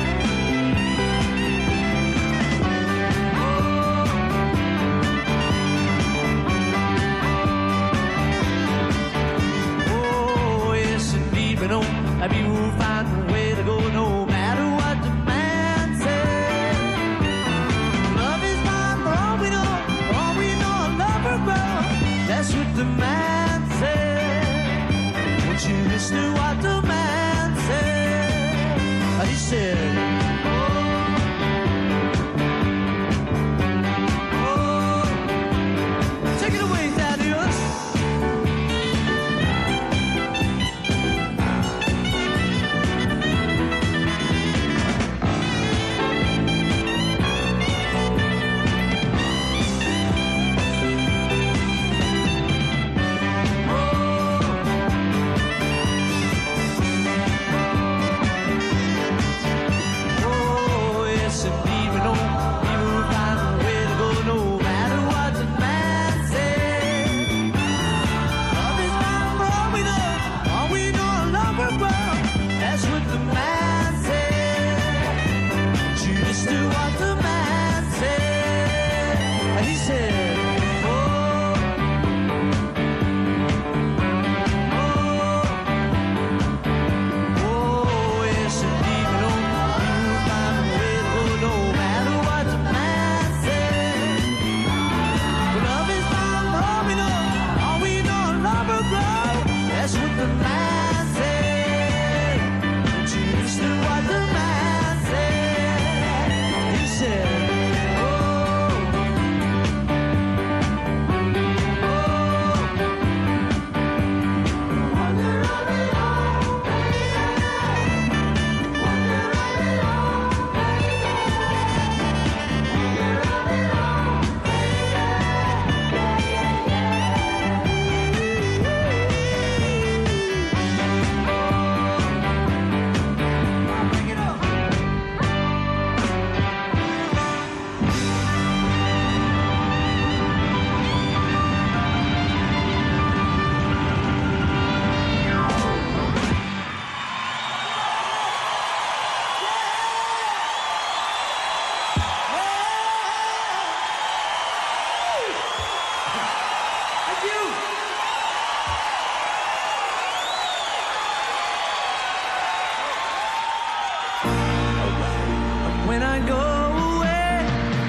When I go away,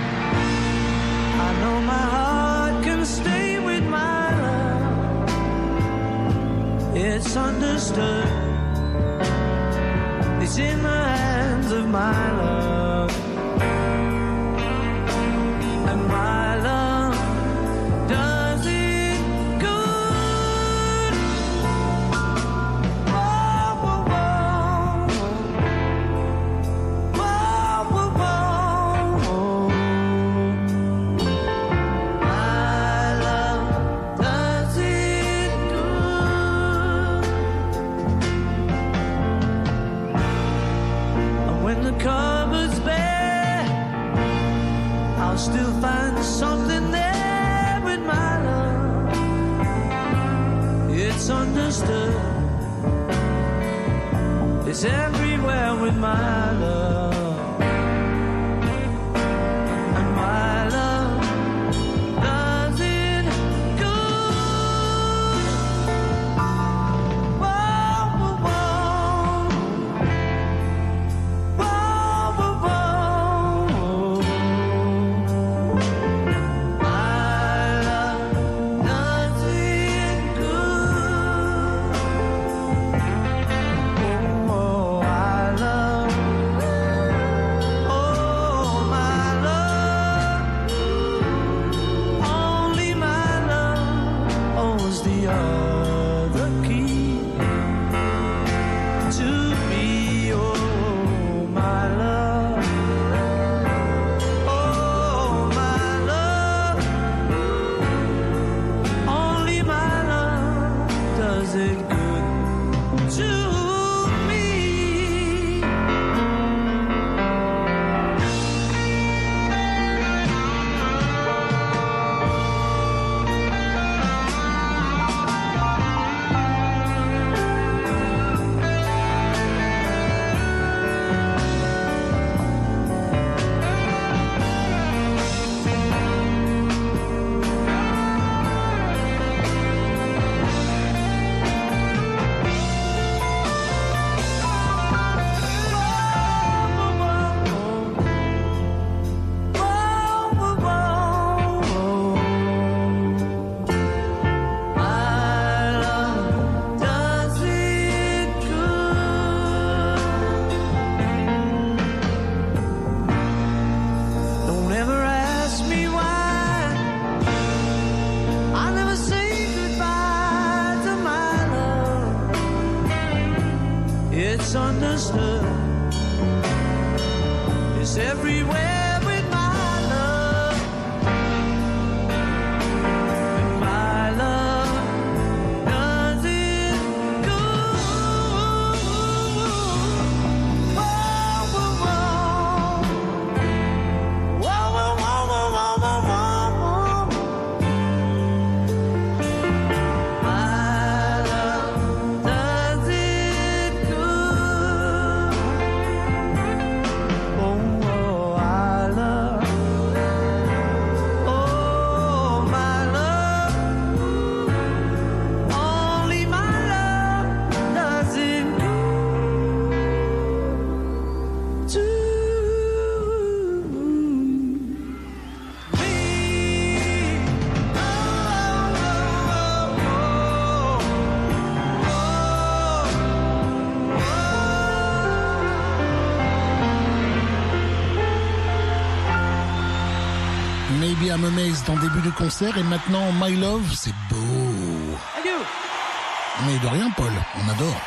I know my heart can stay with my love. It's understood. It's in the hands of my love. And my love does it good. Whoa, whoa, whoa. Whoa, whoa, whoa. My love does it good. And when the cupboard's bare, I'll still find something there with my love. It's understood. It's everywhere with my love. And my love does it good. Whoa, whoa, whoa. Whoa, whoa, whoa. My love does it good. Oh, I love. Oh, my love. Only my love owns the other key to me. Oh, my love. Oh, my love. Only my love does it good to me. Don't ever ask me why I never say goodbye to my love. It's understood. It's everywhere with my love. And my love does it good. Whoa, whoa, whoa. Whoa, whoa, whoa, whoa, whoa, whoa, whoa. My love does it good. Oh, oh, I love. Oh, my love. Only my love does it good to me. Oh, oh, Maybe I'm Amazed en début de concert et maintenant My Love, c'est beau. Mais de rien, Paul, on adore.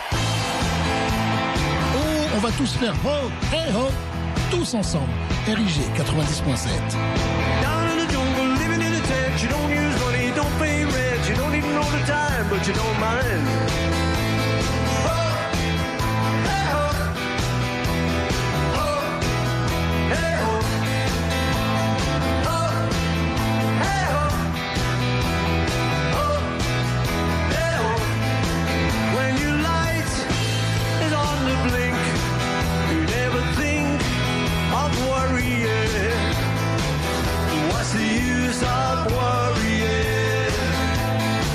Oh, on va tous faire ho, hey ho, tous ensemble. R I G quatre-vingt-dix point sept. Down in the jungle, living in a tent. You don't use money, don't pay rent. You don't even know the time, but you don't mind. Oh, hey ho. Oh, hey ho. Oh, hey ho. Oh, hey ho. When your light is on the blink, you never think of worrying. What's the use of worrying?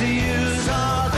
the use of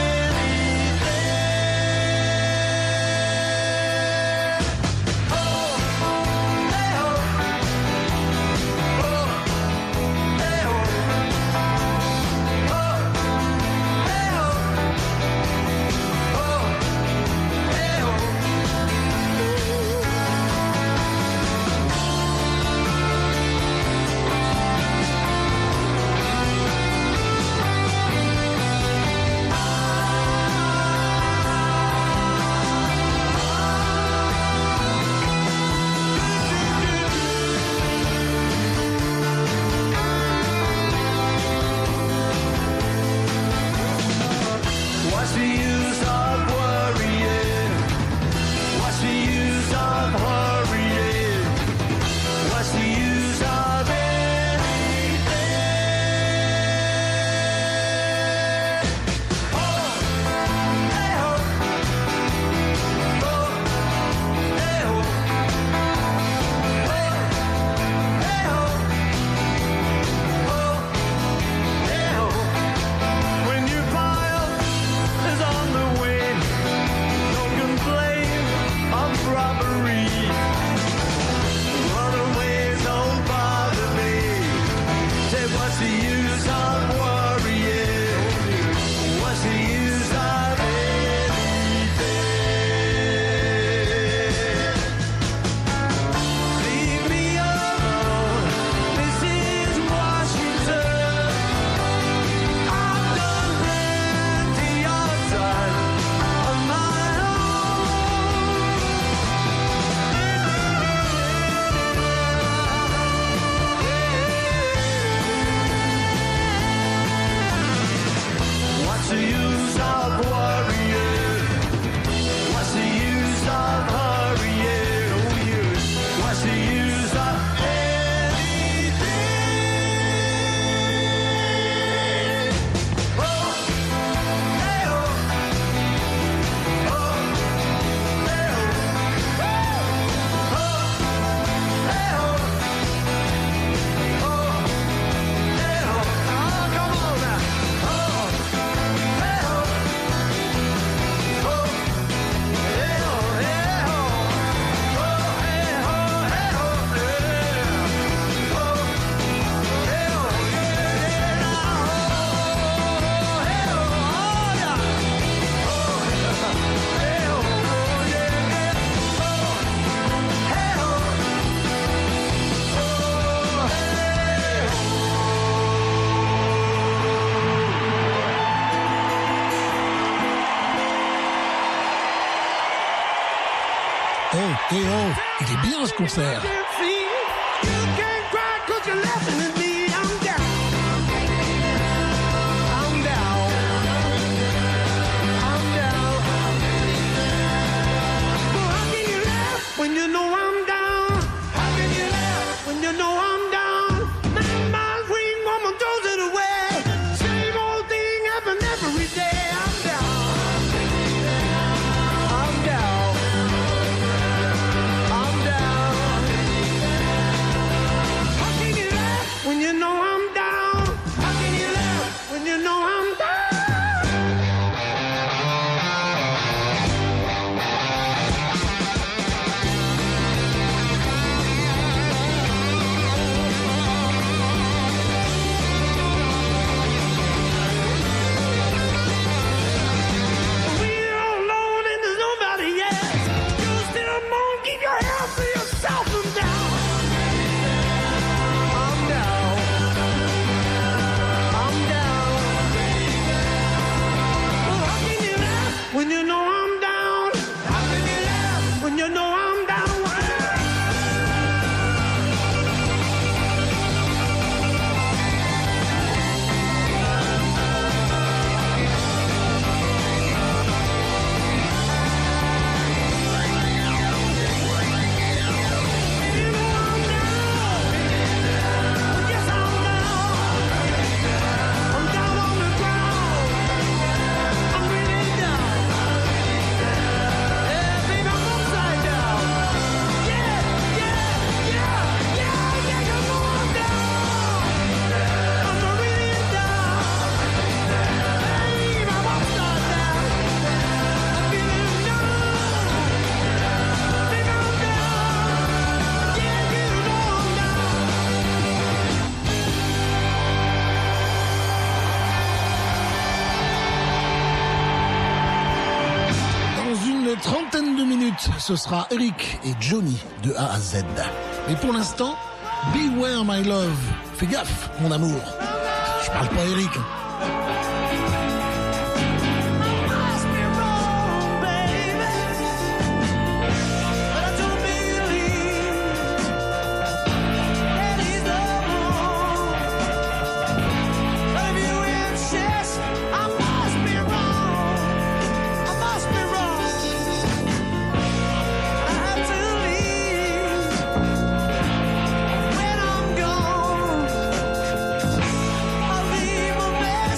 Eh oh, il est bien ce concert. When you know I'm down, how can you laugh? When you know I'm down, nine miles ring, woman throws it away. Same old thing happen every day. I'm down, I'm down, I'm down. trentaine de minutes, ce sera Eric et Johnny de A à Z. Mais pour l'instant, Beware My Love. Fais gaffe, mon amour. Je parle pas Eric. When I'm gone, I'll leave my bed.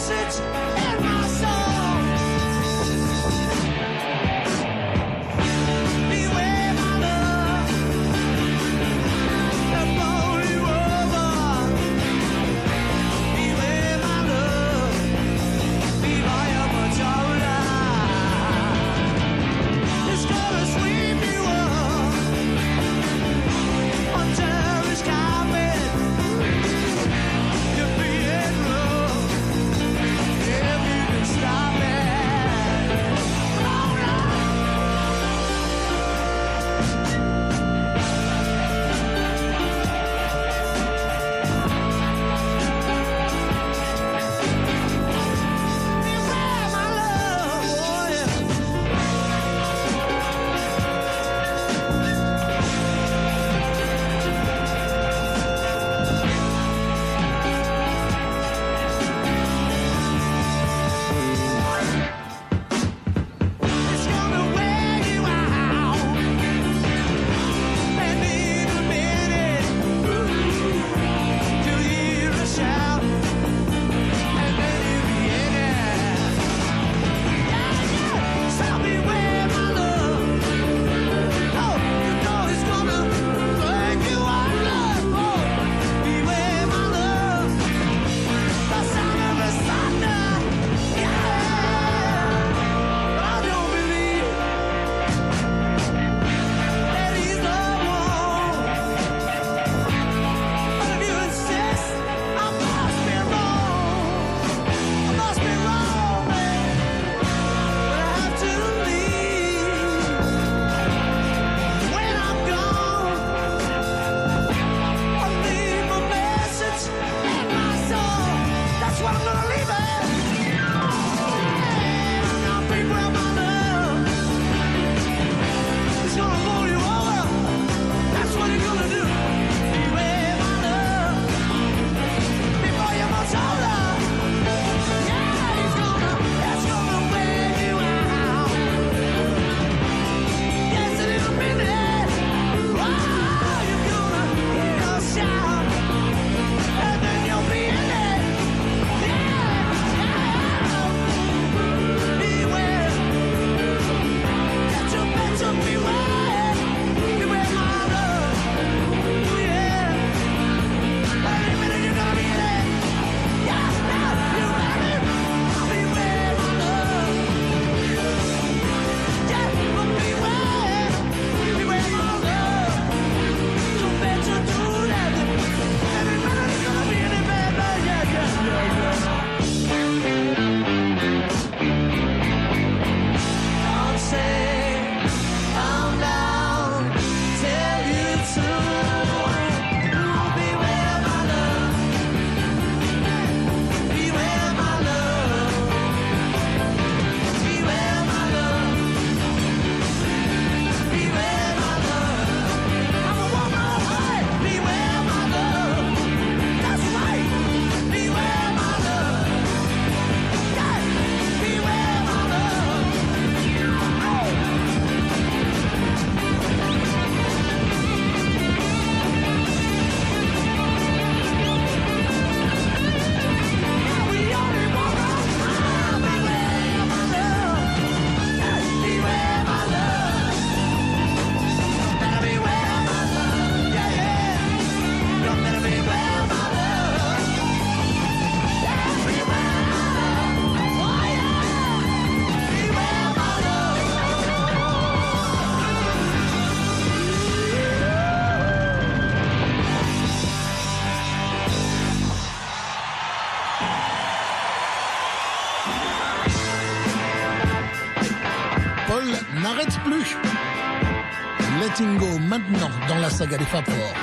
Paul n'arrête plus. Letting Go maintenant dans la saga des Fab Four.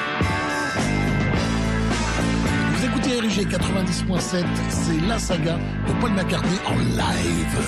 Vous écoutez R I G quatre-vingt-dix point sept, c'est la saga de Paul McCartney en live.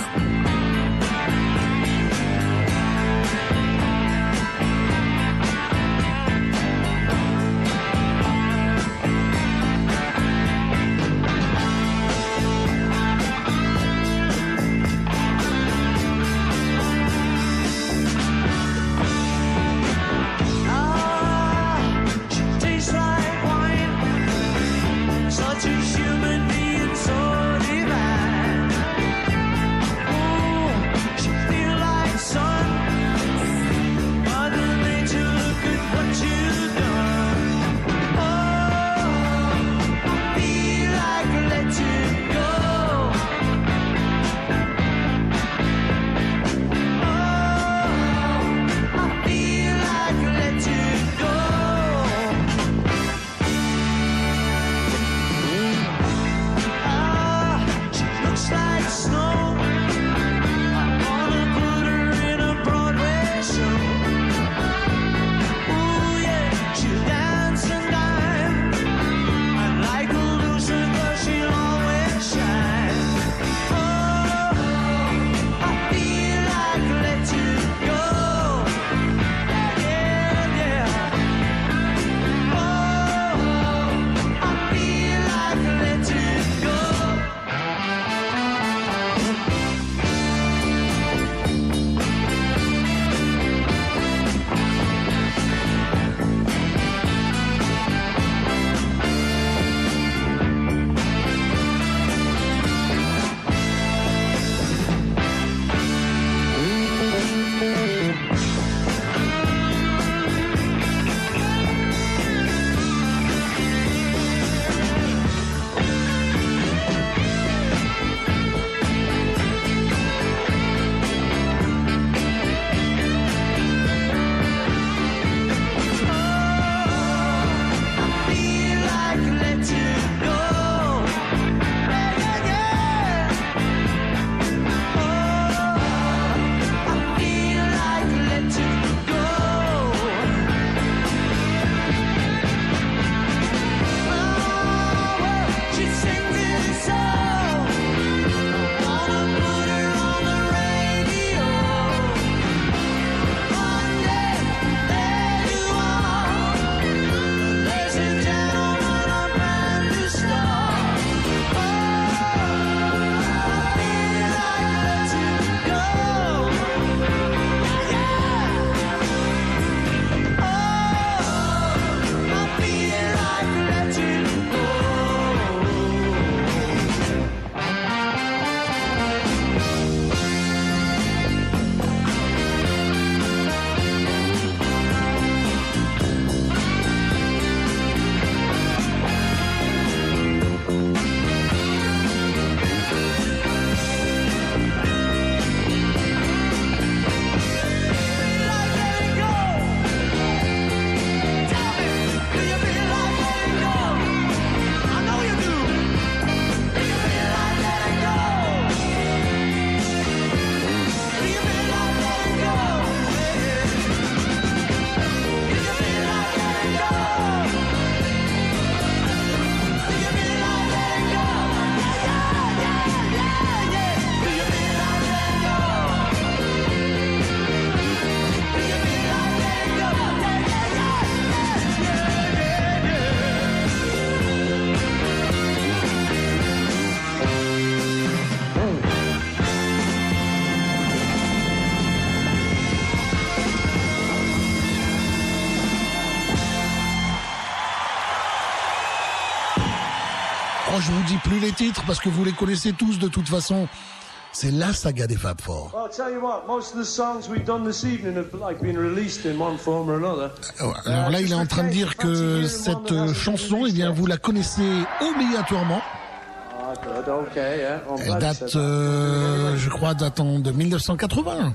Oh, je vous dis plus les titres parce que vous les connaissez tous de toute façon. C'est la saga des Fab Four. Well, I'll tell you what, most of the songs we've done this evening have like been released in one form or another. Alors là, il est en train de dire que cette chanson, eh bien, vous la connaissez obligatoirement. Ah, good, okay, yeah. Elle date, euh, je crois, datant de mille neuf cent quatre-vingts.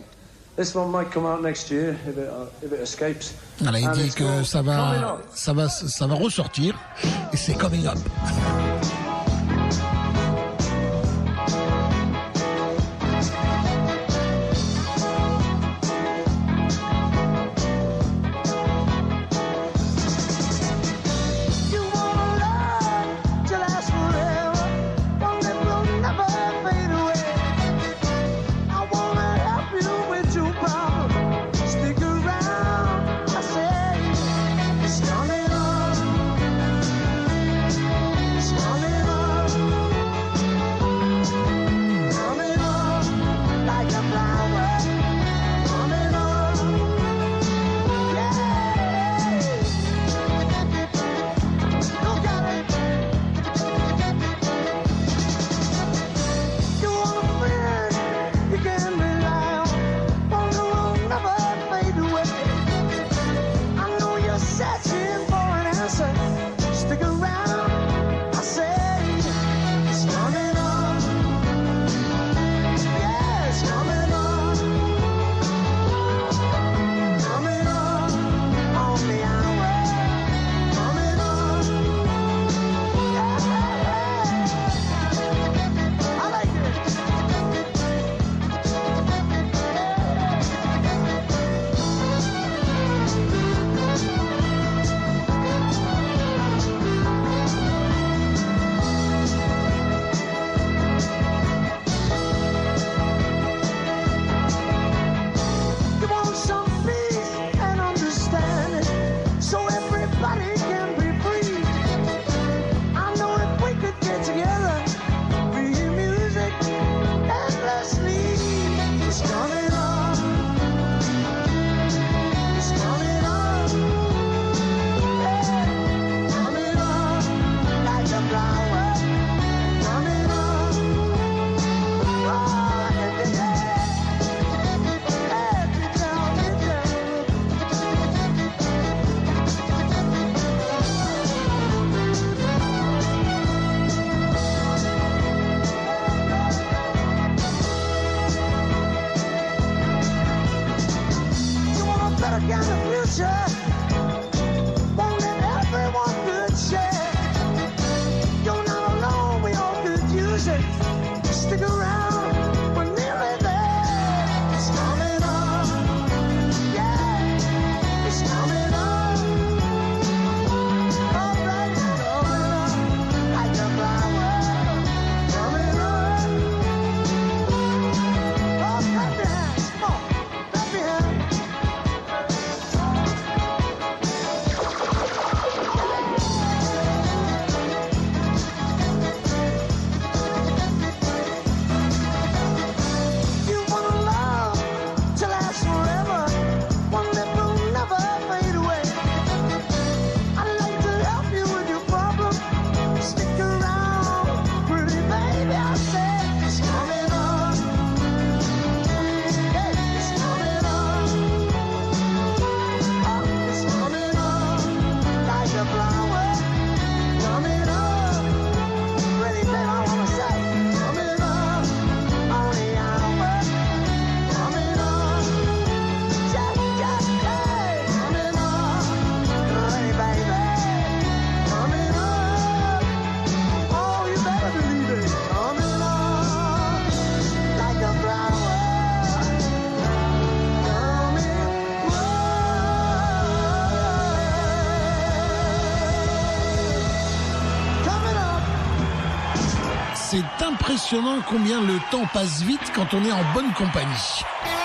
This one might come out next year if it, uh, if it escapes. Alors, il dit que ça va, ça va, ça va ressortir et c'est Coming Up. impressionnant combien le temps passe vite quand on est en bonne compagnie.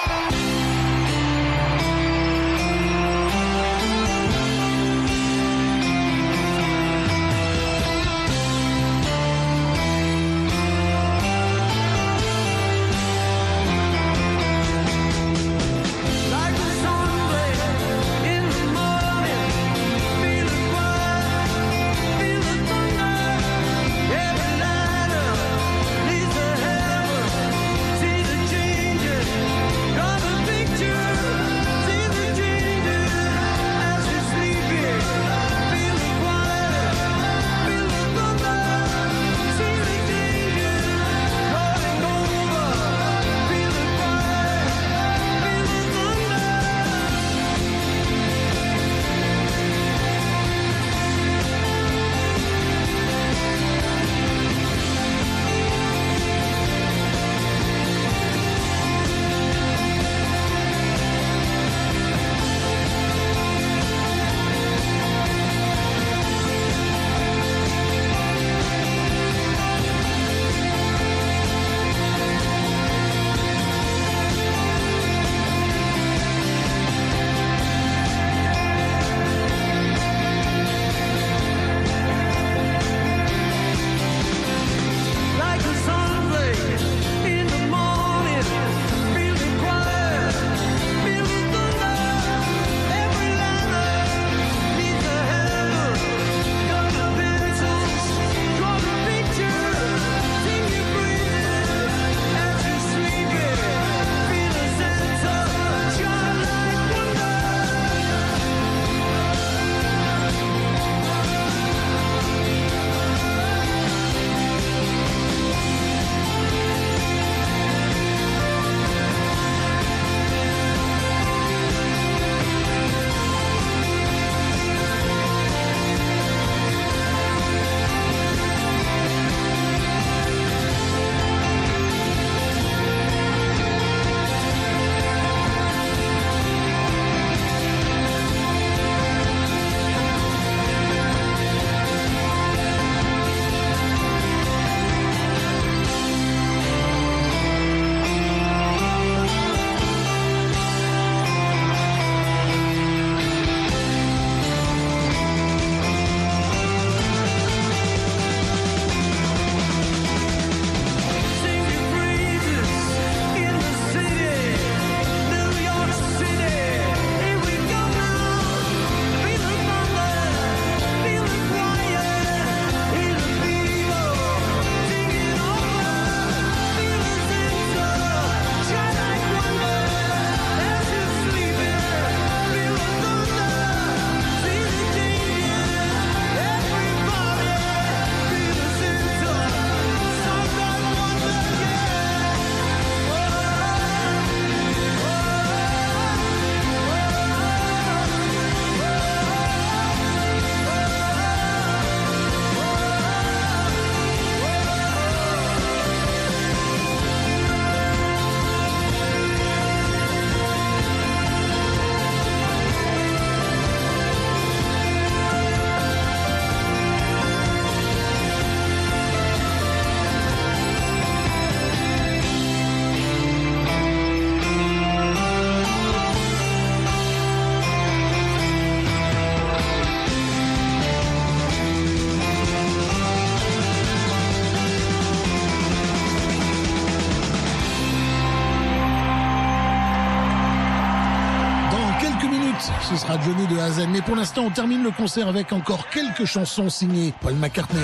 Ce sera Johnny de A à Z. Mais pour l'instant, on termine le concert avec encore quelques chansons signées Paul McCartney.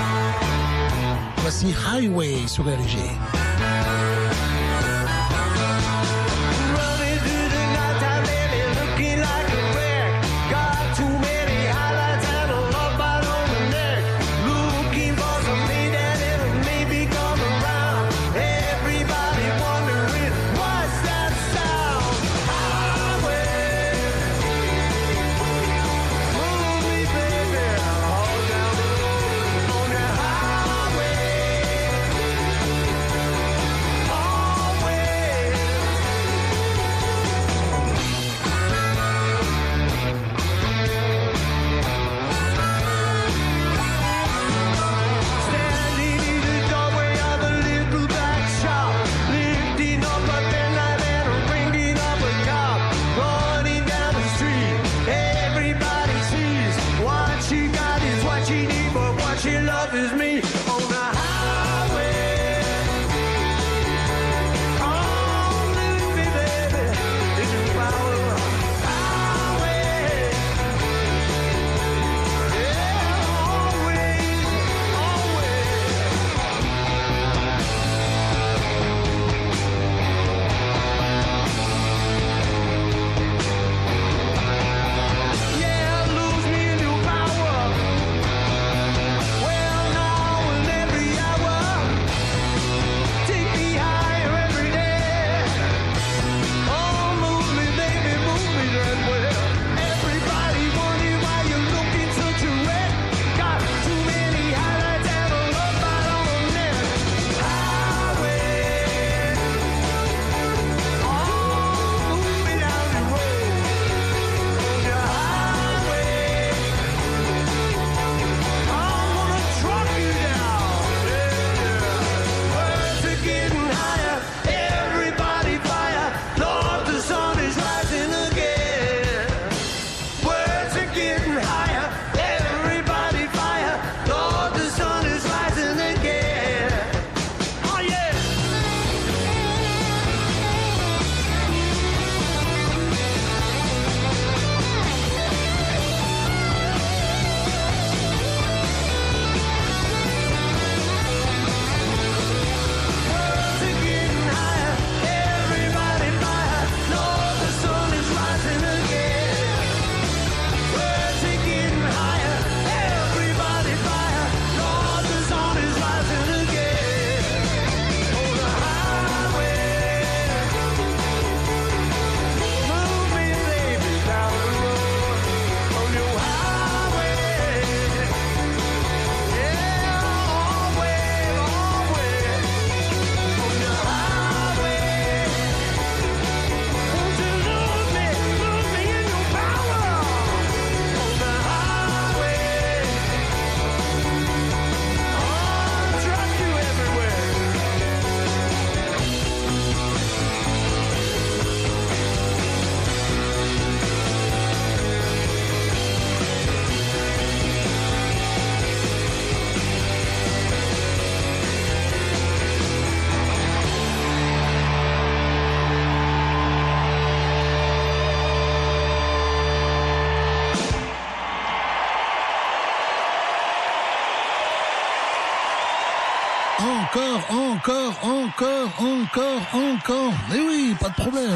Voici Highway sur R G. encore, encore, encore, encore, encore. Mais oui, pas de problème.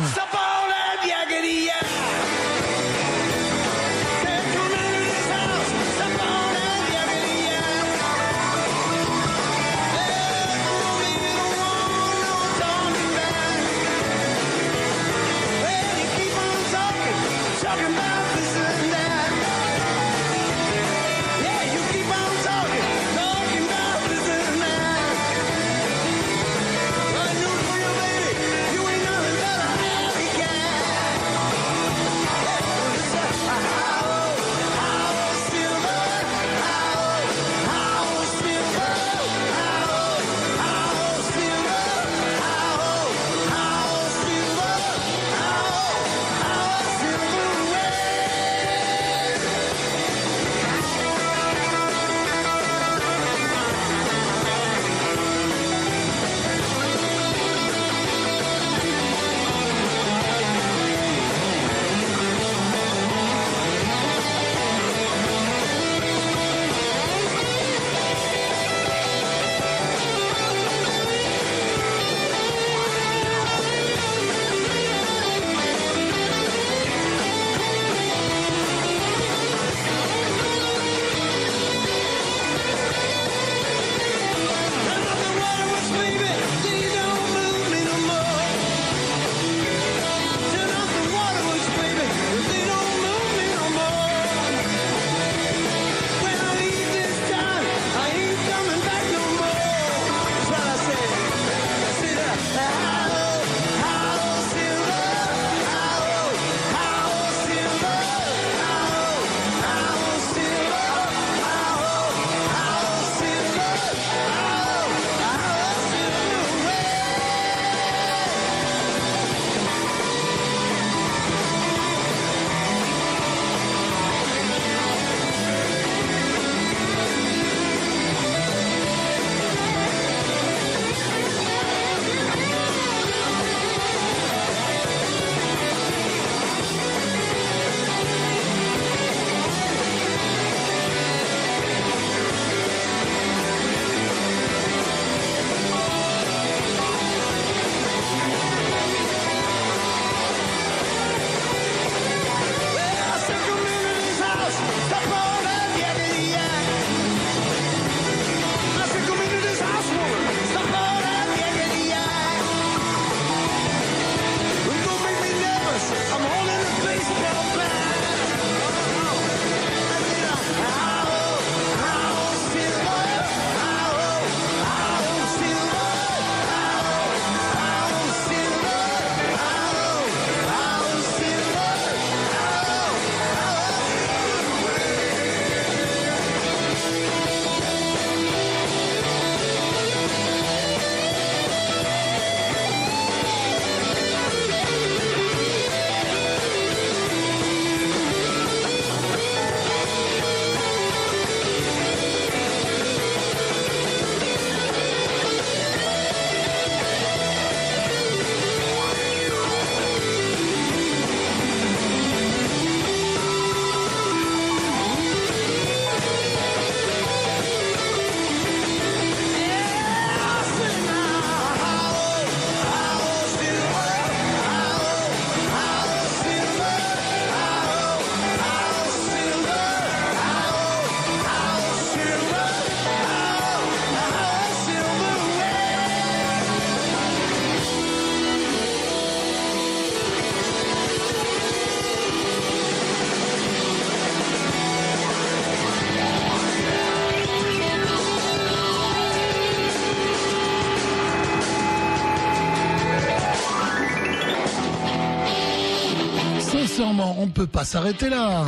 Sincèrement, on ne peut pas s'arrêter là.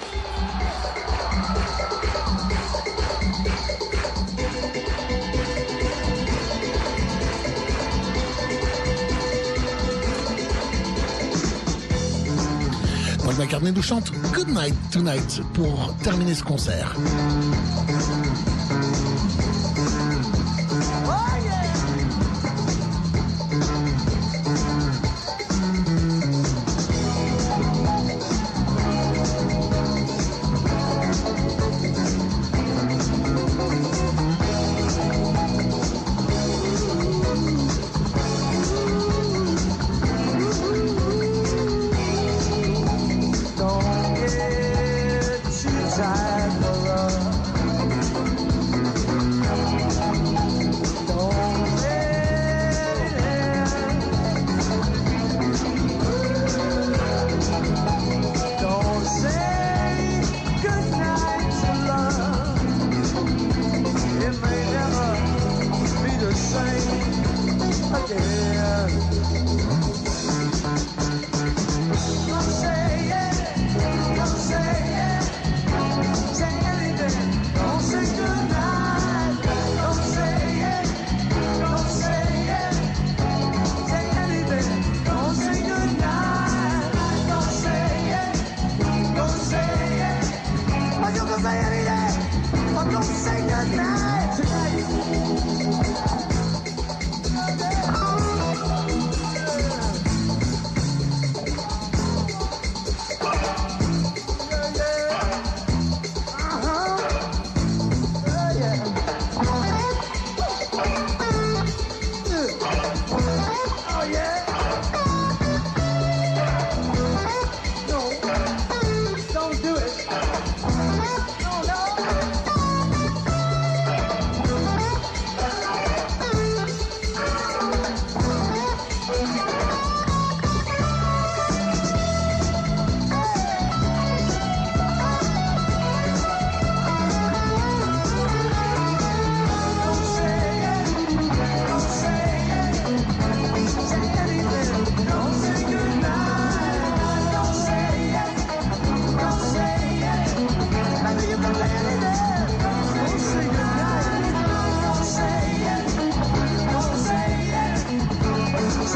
Paul McCartney nous chante Good Night Tonight pour terminer ce concert.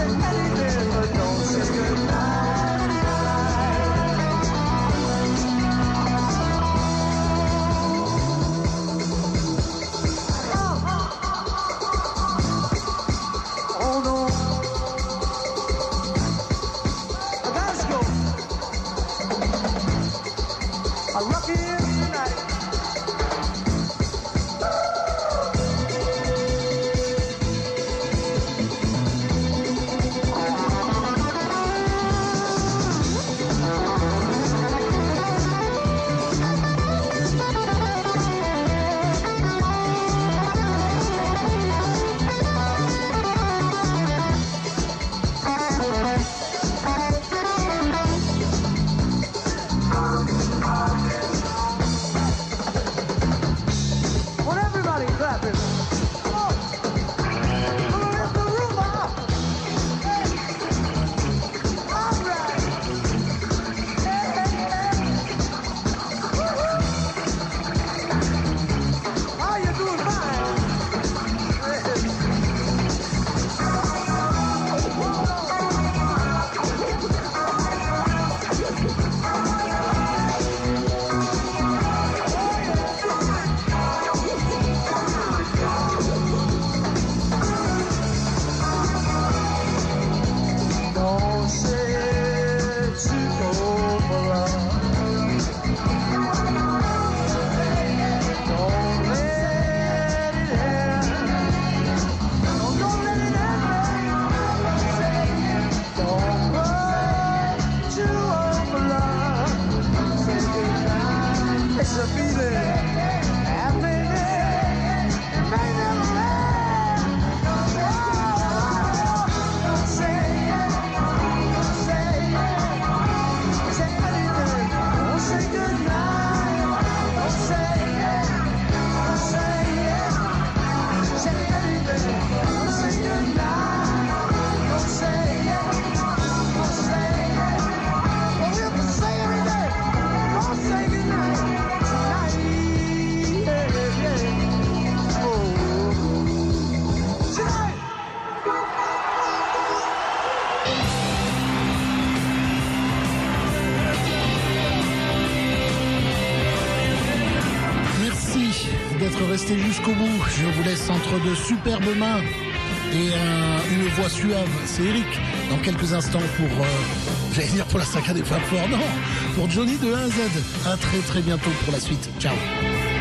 Restez jusqu'au bout. Je vous laisse entre de superbes mains et un, une voix suave. C'est Eric dans quelques instants pour, euh, j'allais dire pour la saga des Fab Four. Non, pour Johnny de A à Z. À très très bientôt pour la suite. Ciao.